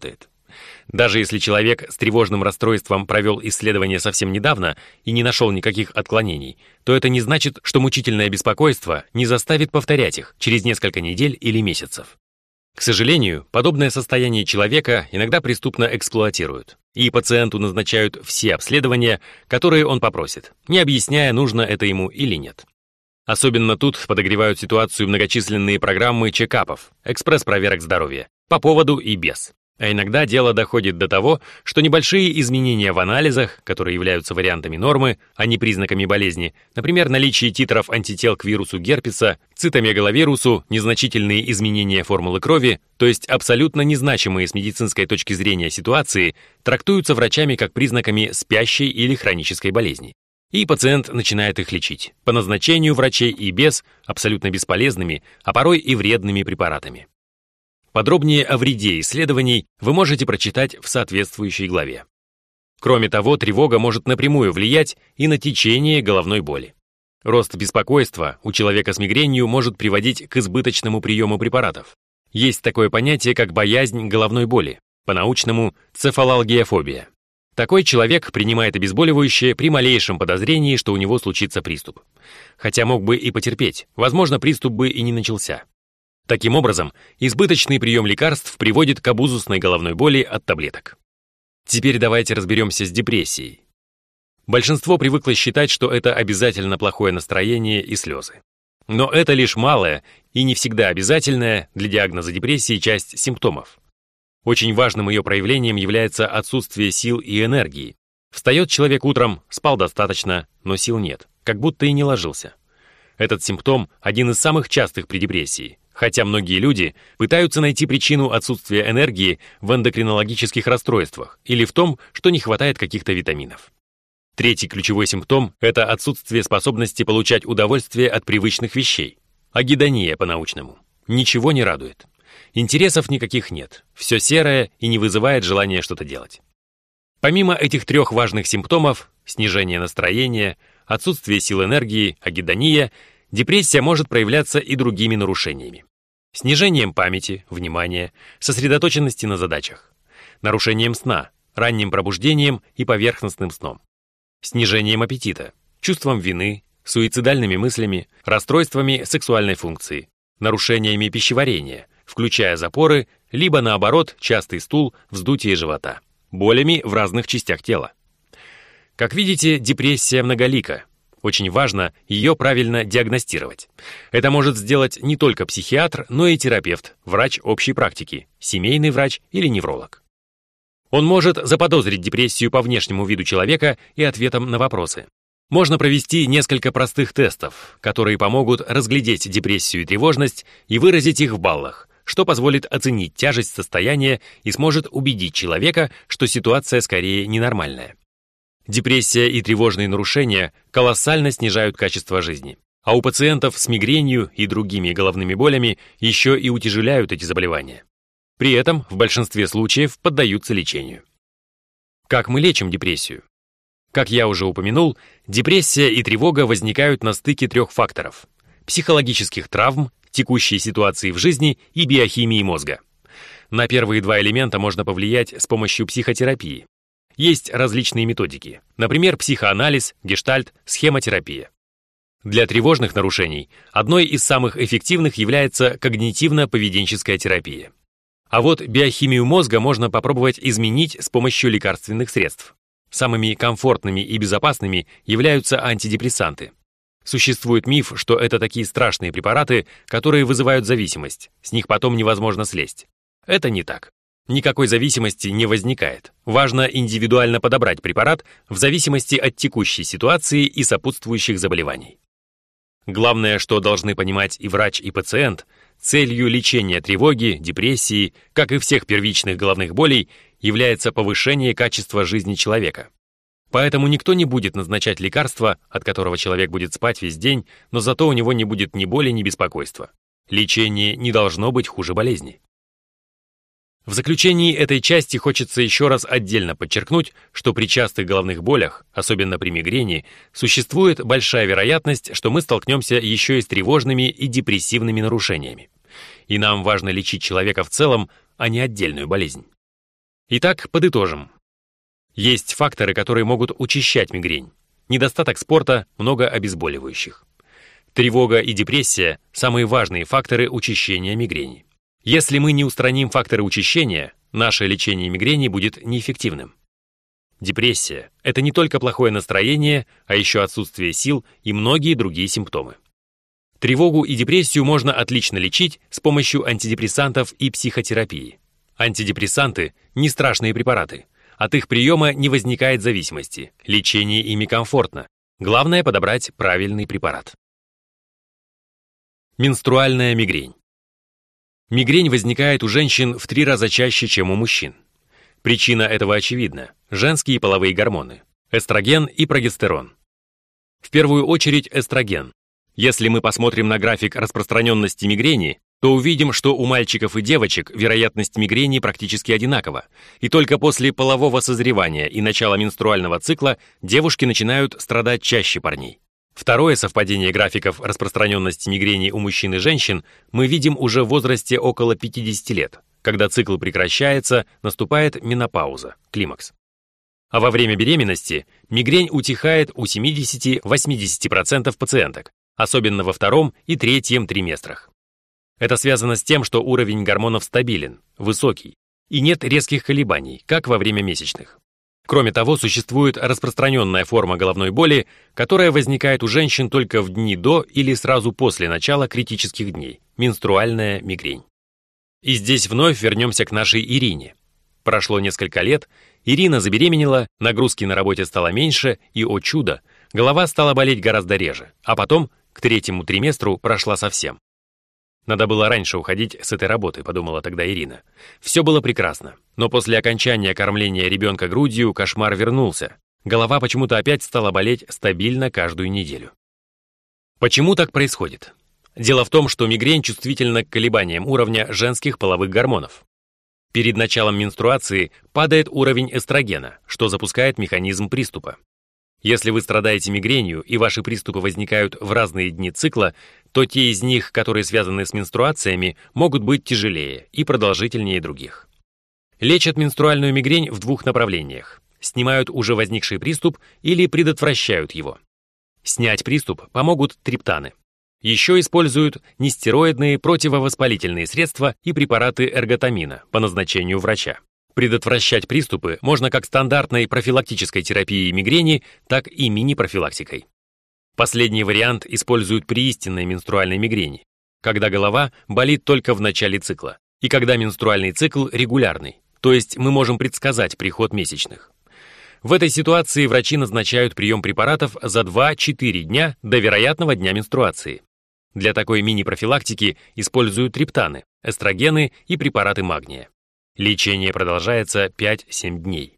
Даже если человек с тревожным расстройством провел исследование совсем недавно и не нашел никаких отклонений, то это не значит, что мучительное беспокойство не заставит повторять их через несколько недель или месяцев. К сожалению, подобное состояние человека иногда преступно эксплуатируют, и пациенту назначают все обследования, которые он попросит, не объясняя, нужно это ему или нет. Особенно тут подогревают ситуацию многочисленные программы чекапов, экспресс-проверок здоровья, по поводу и без. А иногда дело доходит до того, что небольшие изменения в анализах, которые являются вариантами нормы, а не признаками болезни, например, наличие титров антител к вирусу герпеса, цитомегаловирусу, незначительные изменения формулы крови, то есть абсолютно незначимые с медицинской точки зрения ситуации, трактуются врачами как признаками спящей или хронической болезни. И пациент начинает их лечить, по назначению врачей и без, абсолютно бесполезными, а порой и вредными препаратами. Подробнее о вреде исследований вы можете прочитать в соответствующей главе. Кроме того, тревога может напрямую влиять и на течение головной боли. Рост беспокойства у человека с мигренью может приводить к избыточному приему препаратов. Есть такое понятие, как боязнь головной боли, по-научному цефалалгиофобия. Такой человек принимает обезболивающее при малейшем подозрении, что у него случится приступ. Хотя мог бы и потерпеть, возможно, приступ бы и не начался. Таким образом, избыточный прием лекарств приводит к абузусной головной боли от таблеток. Теперь давайте разберемся с депрессией. Большинство привыкло считать, что это обязательно плохое настроение и слезы. Но это лишь малая и не всегда обязательная для диагноза депрессии часть симптомов. Очень важным ее проявлением является отсутствие сил и энергии. Встает человек утром, спал достаточно, но сил нет, как будто и не ложился. Этот симптом один из самых частых при депрессии, хотя многие люди пытаются найти причину отсутствия энергии в эндокринологических расстройствах или в том, что не хватает каких-то витаминов. Третий ключевой симптом – это отсутствие способности получать удовольствие от привычных вещей. Агидония по-научному. Ничего не радует. Интересов никаких нет, все серое и не вызывает желания что-то делать. Помимо этих трех важных симптомов – снижение настроения, отсутствие сил энергии, агидония – депрессия может проявляться и другими нарушениями. Снижением памяти, внимания, сосредоточенности на задачах, нарушением сна, ранним пробуждением и поверхностным сном, снижением аппетита, чувством вины, суицидальными мыслями, расстройствами сексуальной функции, нарушениями пищеварения, включая запоры, либо наоборот, частый стул, вздутие живота, болями в разных частях тела. Как видите, депрессия многолика. Очень важно ее правильно диагностировать. Это может сделать не только психиатр, но и терапевт, врач общей практики, семейный врач или невролог. Он может заподозрить депрессию по внешнему виду человека и ответам на вопросы. Можно провести несколько простых тестов, которые помогут разглядеть депрессию и тревожность и выразить их в баллах, что позволит оценить тяжесть состояния и сможет убедить человека, что ситуация скорее ненормальная. Депрессия и тревожные нарушения колоссально снижают качество жизни, а у пациентов с мигренью и другими головными болями еще и утяжеляют эти заболевания. При этом в большинстве случаев поддаются лечению. Как мы лечим депрессию? Как я уже упомянул, депрессия и тревога возникают на стыке трех факторов – психологических травм, текущей ситуации в жизни и биохимии мозга. На первые два элемента можно повлиять с помощью психотерапии. Есть различные методики, например, психоанализ, гештальт, схемотерапия. Для тревожных нарушений одной из самых эффективных является когнитивно-поведенческая терапия. А вот биохимию мозга можно попробовать изменить с помощью лекарственных средств. Самыми комфортными и безопасными являются антидепрессанты. Существует миф, что это такие страшные препараты, которые вызывают зависимость, с них потом невозможно слезть. Это не так. Никакой зависимости не возникает. Важно индивидуально подобрать препарат в зависимости от текущей ситуации и сопутствующих заболеваний. Главное, что должны понимать и врач, и пациент, целью лечения тревоги, депрессии, как и всех первичных головных болей, является повышение качества жизни человека. Поэтому никто не будет назначать лекарство, от которого человек будет спать весь день, но зато у него не будет ни боли, ни беспокойства. Лечение не должно быть хуже болезни. В заключении этой части хочется еще раз отдельно подчеркнуть, что при частых головных болях, особенно при мигрени, существует большая вероятность, что мы столкнемся еще и с тревожными и депрессивными нарушениями. И нам важно лечить человека в целом, а не отдельную болезнь. Итак, подытожим. Есть факторы, которые могут учащать мигрень. Недостаток спорта, много обезболивающих. Тревога и депрессия – самые важные факторы учащения мигрени. Если мы не устраним факторы учащения, наше лечение мигрени будет неэффективным. Депрессия – это не только плохое настроение, а еще отсутствие сил и многие другие симптомы. Тревогу и депрессию можно отлично лечить с помощью антидепрессантов и психотерапии. Антидепрессанты – не страшные препараты. От их приема не возникает зависимости, лечение ими комфортно. Главное – подобрать правильный препарат. Менструальная мигрень. Мигрень возникает у женщин в три раза чаще, чем у мужчин. Причина этого очевидна – женские половые гормоны – эстроген и прогестерон. В первую очередь эстроген. Если мы посмотрим на график распространенности мигрени, то увидим, что у мальчиков и девочек вероятность мигрени практически одинакова, и только после полового созревания и начала менструального цикла девушки начинают страдать чаще парней. Второе совпадение графиков распространенности мигрени у мужчин и женщин мы видим уже в возрасте около пятидесяти лет, когда цикл прекращается, наступает менопауза, климакс. А во время беременности мигрень утихает у семидесяти-восьмидесяти процентов пациенток, особенно во втором и третьем триместрах. Это связано с тем, что уровень гормонов стабилен, высокий, и нет резких колебаний, как во время месячных. Кроме того, существует распространенная форма головной боли, которая возникает у женщин только в дни до или сразу после начала критических дней – менструальная мигрень. И здесь вновь вернемся к нашей Ирине. Прошло несколько лет, Ирина забеременела, нагрузки на работе стало меньше, и, о чудо, голова стала болеть гораздо реже, а потом, к третьему триместру, прошла совсем. Надо было раньше уходить с этой работы, подумала тогда Ирина. Все было прекрасно, но после окончания кормления ребенка грудью кошмар вернулся. Голова почему-то опять стала болеть стабильно каждую неделю. Почему так происходит? Дело в том, что мигрень чувствительна к колебаниям уровня женских половых гормонов. Перед началом менструации падает уровень эстрогена, что запускает механизм приступа. Если вы страдаете мигренью и ваши приступы возникают в разные дни цикла, то те из них, которые связаны с менструациями, могут быть тяжелее и продолжительнее других. Лечат менструальную мигрень в двух направлениях. Снимают уже возникший приступ или предотвращают его. Снять приступ помогут триптаны. Еще используют нестероидные противовоспалительные средства и препараты эрготамина по назначению врача. Предотвращать приступы можно как стандартной профилактической терапией мигрени, так и мини-профилактикой. Последний вариант используют при истинной менструальной мигрени, когда голова болит только в начале цикла, и когда менструальный цикл регулярный, то есть мы можем предсказать приход месячных. В этой ситуации врачи назначают прием препаратов за два-четыре дня до вероятного дня менструации. Для такой мини-профилактики используют триптаны, эстрогены и препараты магния. Лечение продолжается пять-семь дней.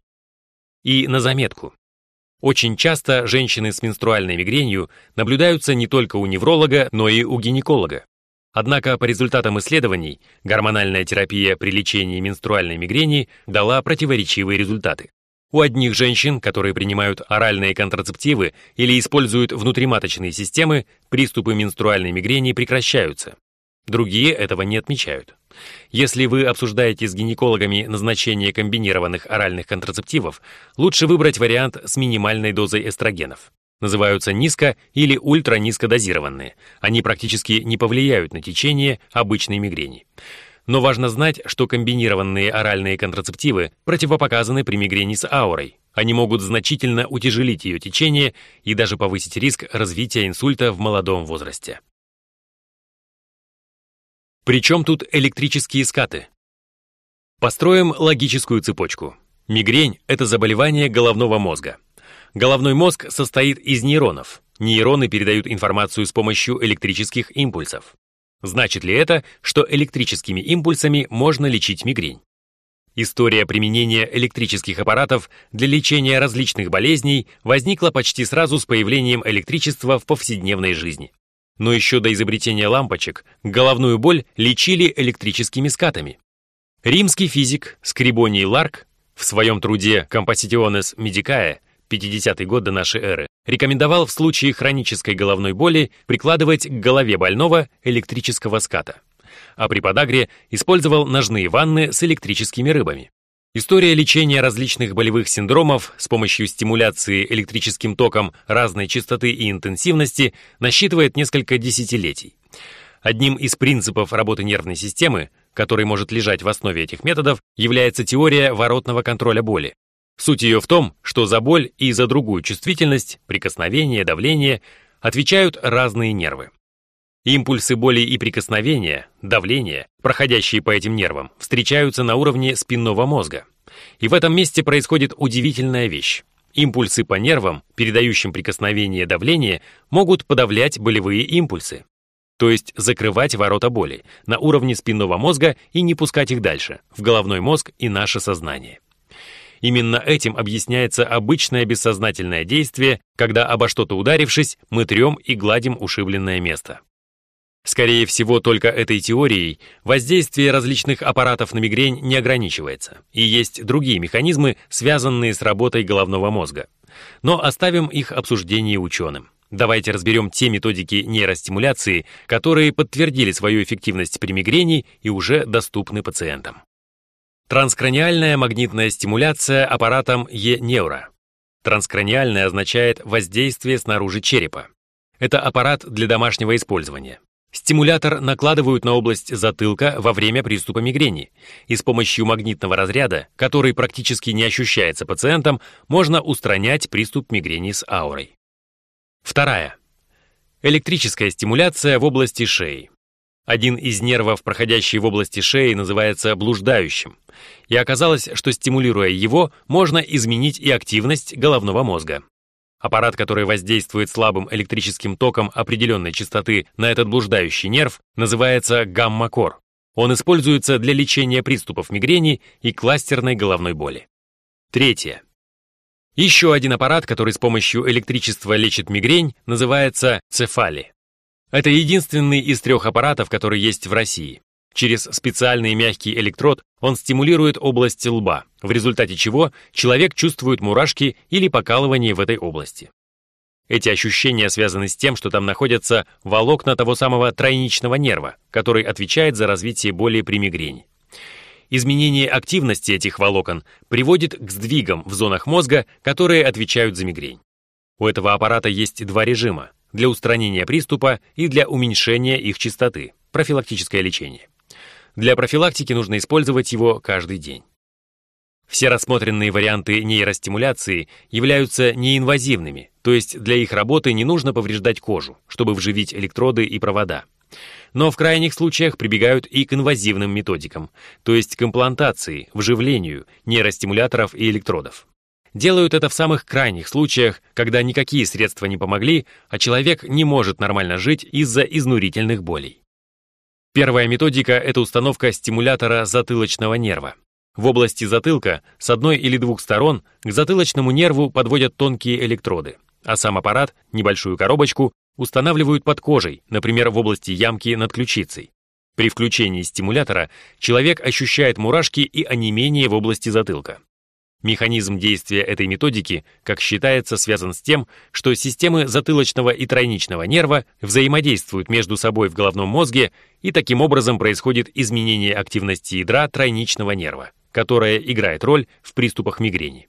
И на заметку. Очень часто женщины с менструальной мигренью наблюдаются не только у невролога, но и у гинеколога. Однако по результатам исследований гормональная терапия при лечении менструальной мигрени дала противоречивые результаты. У одних женщин, которые принимают оральные контрацептивы или используют внутриматочные системы, приступы менструальной мигрени прекращаются. Другие этого не отмечают. Если вы обсуждаете с гинекологами назначение комбинированных оральных контрацептивов, лучше выбрать вариант с минимальной дозой эстрогенов. Называются низко- или ультранизкодозированные. Они практически не повлияют на течение обычной мигрени. Но важно знать, что комбинированные оральные контрацептивы противопоказаны при мигрени с аурой. Они могут значительно утяжелить ее течение и даже повысить риск развития инсульта в молодом возрасте. Причем тут электрические скаты? Построим логическую цепочку. Мигрень – это заболевание головного мозга. Головной мозг состоит из нейронов. Нейроны передают информацию с помощью электрических импульсов. Значит ли это, что электрическими импульсами можно лечить мигрень? История применения электрических аппаратов для лечения различных болезней возникла почти сразу с появлением электричества в повседневной жизни. Но еще до изобретения лампочек головную боль лечили электрическими скатами. Римский физик Скрибоний Ларк в своем труде «Compositiones Medicae» пятидесятый год до нашей эры рекомендовал в случае хронической головной боли прикладывать к голове больного электрического ската, а при подагре использовал ножные ванны с электрическими рыбами. История лечения различных болевых синдромов с помощью стимуляции электрическим током разной частоты и интенсивности насчитывает несколько десятилетий. Одним из принципов работы нервной системы, который может лежать в основе этих методов, является теория воротного контроля боли. Суть ее в том, что за боль и за другую чувствительность, прикосновение, давление отвечают разные нервы. Импульсы боли и прикосновения, давление, проходящие по этим нервам, встречаются на уровне спинного мозга. И в этом месте происходит удивительная вещь. Импульсы по нервам, передающим прикосновение и давление, могут подавлять болевые импульсы, то есть закрывать ворота боли на уровне спинного мозга и не пускать их дальше, в головной мозг и наше сознание. Именно этим объясняется обычное бессознательное действие, когда обо что-то ударившись, мы трем и гладим ушибленное место. Скорее всего, только этой теорией воздействие различных аппаратов на мигрень не ограничивается, и есть другие механизмы, связанные с работой головного мозга. Но оставим их обсуждение ученым. Давайте разберем те методики нейростимуляции, которые подтвердили свою эффективность при мигрени и уже доступны пациентам. Транскраниальная магнитная стимуляция аппаратом e-Neuro. Транскраниальная означает воздействие снаружи черепа. Это аппарат для домашнего использования. Стимулятор накладывают на область затылка во время приступа мигрени, и с помощью магнитного разряда, который практически не ощущается пациентом, можно устранять приступ мигрени с аурой. Вторая. Электрическая стимуляция в области шеи. Один из нервов, проходящий в области шеи, называется блуждающим, и оказалось, что стимулируя его, можно изменить и активность головного мозга. Аппарат, который воздействует слабым электрическим током определенной частоты на этот блуждающий нерв, называется гамма-кор. Он используется для лечения приступов мигрени и кластерной головной боли. Третье. Еще один аппарат, который с помощью электричества лечит мигрень, называется цефали. Это единственный из трех аппаратов, который есть в России. Через специальный мягкий электрод он стимулирует область лба, в результате чего человек чувствует мурашки или покалывание в этой области. Эти ощущения связаны с тем, что там находятся волокна того самого тройничного нерва, который отвечает за развитие боли при мигрени. Изменение активности этих волокон приводит к сдвигам в зонах мозга, которые отвечают за мигрень. У этого аппарата есть два режима – для устранения приступа и для уменьшения их частоты – профилактическое лечение. Для профилактики нужно использовать его каждый день. Все рассмотренные варианты нейростимуляции являются неинвазивными, то есть для их работы не нужно повреждать кожу, чтобы вживить электроды и провода. Но в крайних случаях прибегают и к инвазивным методикам, то есть к имплантации, вживлению нейростимуляторов и электродов. Делают это в самых крайних случаях, когда никакие средства не помогли, а человек не может нормально жить из-за изнурительных болей. Первая методика – это установка стимулятора затылочного нерва. В области затылка с одной или двух сторон к затылочному нерву подводят тонкие электроды, а сам аппарат, небольшую коробочку, устанавливают под кожей, например, в области ямки над ключицей. При включении стимулятора человек ощущает мурашки и онемение в области затылка. Механизм действия этой методики, как считается, связан с тем, что системы затылочного и тройничного нерва взаимодействуют между собой в головном мозге, и таким образом происходит изменение активности ядра тройничного нерва, которое играет роль в приступах мигрени.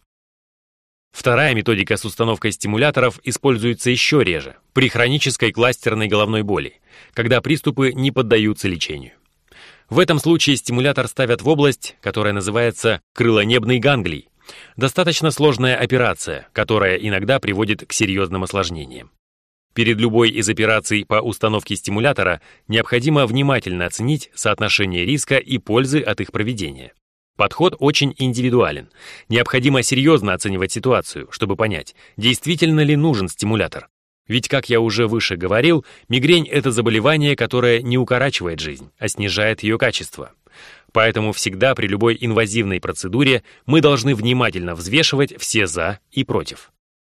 Вторая методика с установкой стимуляторов используется еще реже, при хронической кластерной головной боли, когда приступы не поддаются лечению. В этом случае стимулятор ставят в область, которая называется крылонебный ганглий. Достаточно сложная операция, которая иногда приводит к серьезным осложнениям. Перед любой из операций по установке стимулятора необходимо внимательно оценить соотношение риска и пользы от их проведения. Подход очень индивидуален. Необходимо серьезно оценивать ситуацию, чтобы понять, действительно ли нужен стимулятор. Ведь, как я уже выше говорил, мигрень – это заболевание, которое не укорачивает жизнь, а снижает ее качество. Поэтому всегда при любой инвазивной процедуре мы должны внимательно взвешивать все «за» и «против».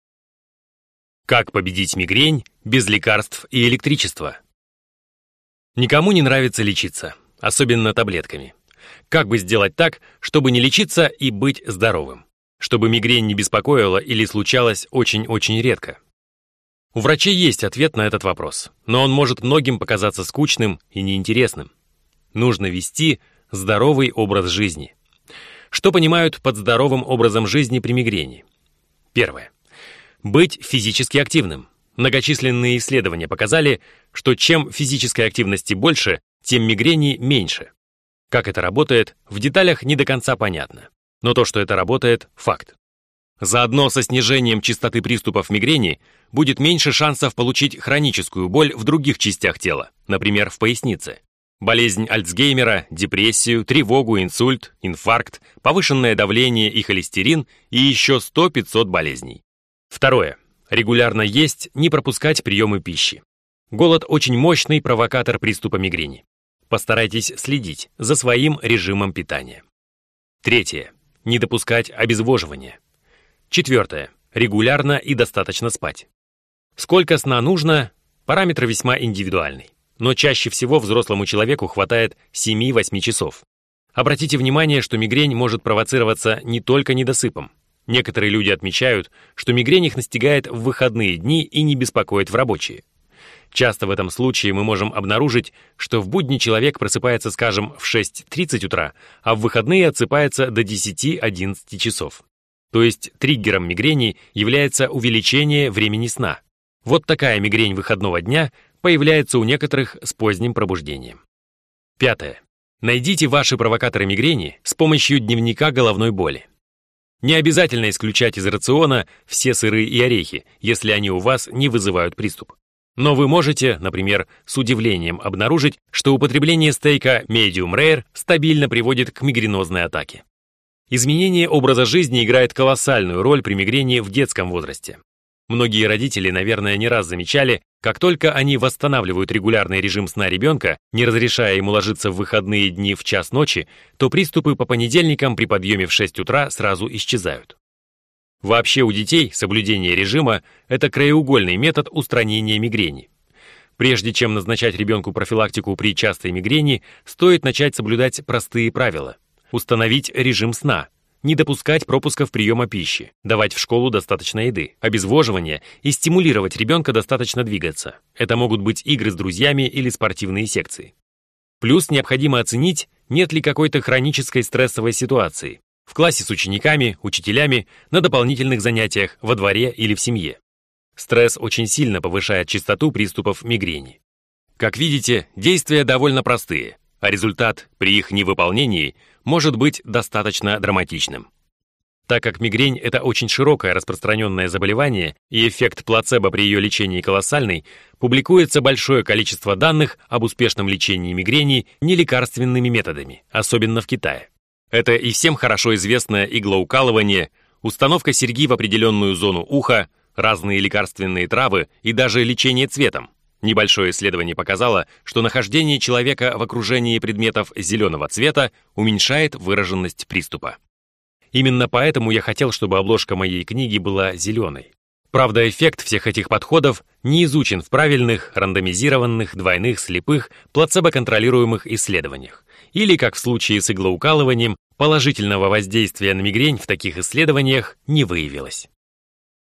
Как победить мигрень без лекарств и электричества? Никому не нравится лечиться, особенно таблетками. Как бы сделать так, чтобы не лечиться и быть здоровым? Чтобы мигрень не беспокоила или случалась очень-очень редко? У врачей есть ответ на этот вопрос, но он может многим показаться скучным и неинтересным. Нужно вести здоровый образ жизни. Что понимают под здоровым образом жизни при мигрени? Первое. Быть физически активным. Многочисленные исследования показали, что чем физической активности больше, тем мигрени меньше. Как это работает, в деталях не до конца понятно. Но то, что это работает, факт. Заодно со снижением частоты приступов мигрени будет меньше шансов получить хроническую боль в других частях тела, например, в пояснице. Болезнь Альцгеймера, депрессию, тревогу, инсульт, инфаркт, повышенное давление и холестерин и еще сто-пятьсот болезней. Второе. Регулярно есть, не пропускать приемы пищи. Голод очень мощный провокатор приступа мигрени. Постарайтесь следить за своим режимом питания. Третье. Не допускать обезвоживания. Четвертое. Регулярно и достаточно спать. Сколько сна нужно? Параметр весьма индивидуальный. Но чаще всего взрослому человеку хватает семь-восемь часов. Обратите внимание, что мигрень может провоцироваться не только недосыпом. Некоторые люди отмечают, что мигрень их настигает в выходные дни и не беспокоит в рабочие. Часто в этом случае мы можем обнаружить, что в будни человек просыпается, скажем, в шесть тридцать утра, а в выходные отсыпается до десяти-одиннадцати часов. То есть триггером мигрени является увеличение времени сна. Вот такая мигрень выходного дня появляется у некоторых с поздним пробуждением. Пятое. Найдите ваши провокаторы мигрени с помощью дневника головной боли. Не обязательно исключать из рациона все сыры и орехи, если они у вас не вызывают приступ. Но вы можете, например, с удивлением обнаружить, что употребление стейка medium rare стабильно приводит к мигренозной атаке. Изменение образа жизни играет колоссальную роль при мигрени в детском возрасте. Многие родители, наверное, не раз замечали, как только они восстанавливают регулярный режим сна ребенка, не разрешая ему ложиться в выходные дни в час ночи, то приступы по понедельникам при подъеме в шесть утра сразу исчезают. Вообще у детей соблюдение режима – это краеугольный метод устранения мигрени. Прежде чем назначать ребенку профилактику при частой мигрени, стоит начать соблюдать простые правила. Установить режим сна, не допускать пропусков приема пищи, давать в школу достаточно еды, обезвоживания и стимулировать ребенка достаточно двигаться. Это могут быть игры с друзьями или спортивные секции. Плюс необходимо оценить, нет ли какой-то хронической стрессовой ситуации в классе с учениками, учителями, на дополнительных занятиях, во дворе или в семье. Стресс очень сильно повышает частоту приступов мигрени. Как видите, действия довольно простые, а результат при их невыполнении может быть достаточно драматичным. Так как мигрень – это очень широкое распространенное заболевание и эффект плацебо при ее лечении колоссальный, публикуется большое количество данных об успешном лечении мигрени нелекарственными методами, особенно в Китае. Это и всем хорошо известное иглоукалывание, установка серьги в определенную зону уха, разные лекарственные травы и даже лечение цветом. Небольшое исследование показало, что нахождение человека в окружении предметов зеленого цвета уменьшает выраженность приступа. Именно поэтому я хотел, чтобы обложка моей книги была зеленой. Правда, эффект всех этих подходов не изучен в правильных, рандомизированных, двойных, слепых, плацебо-контролируемых исследованиях. Или, как в случае с иглоукалыванием, положительного воздействия на мигрень в таких исследованиях не выявилось.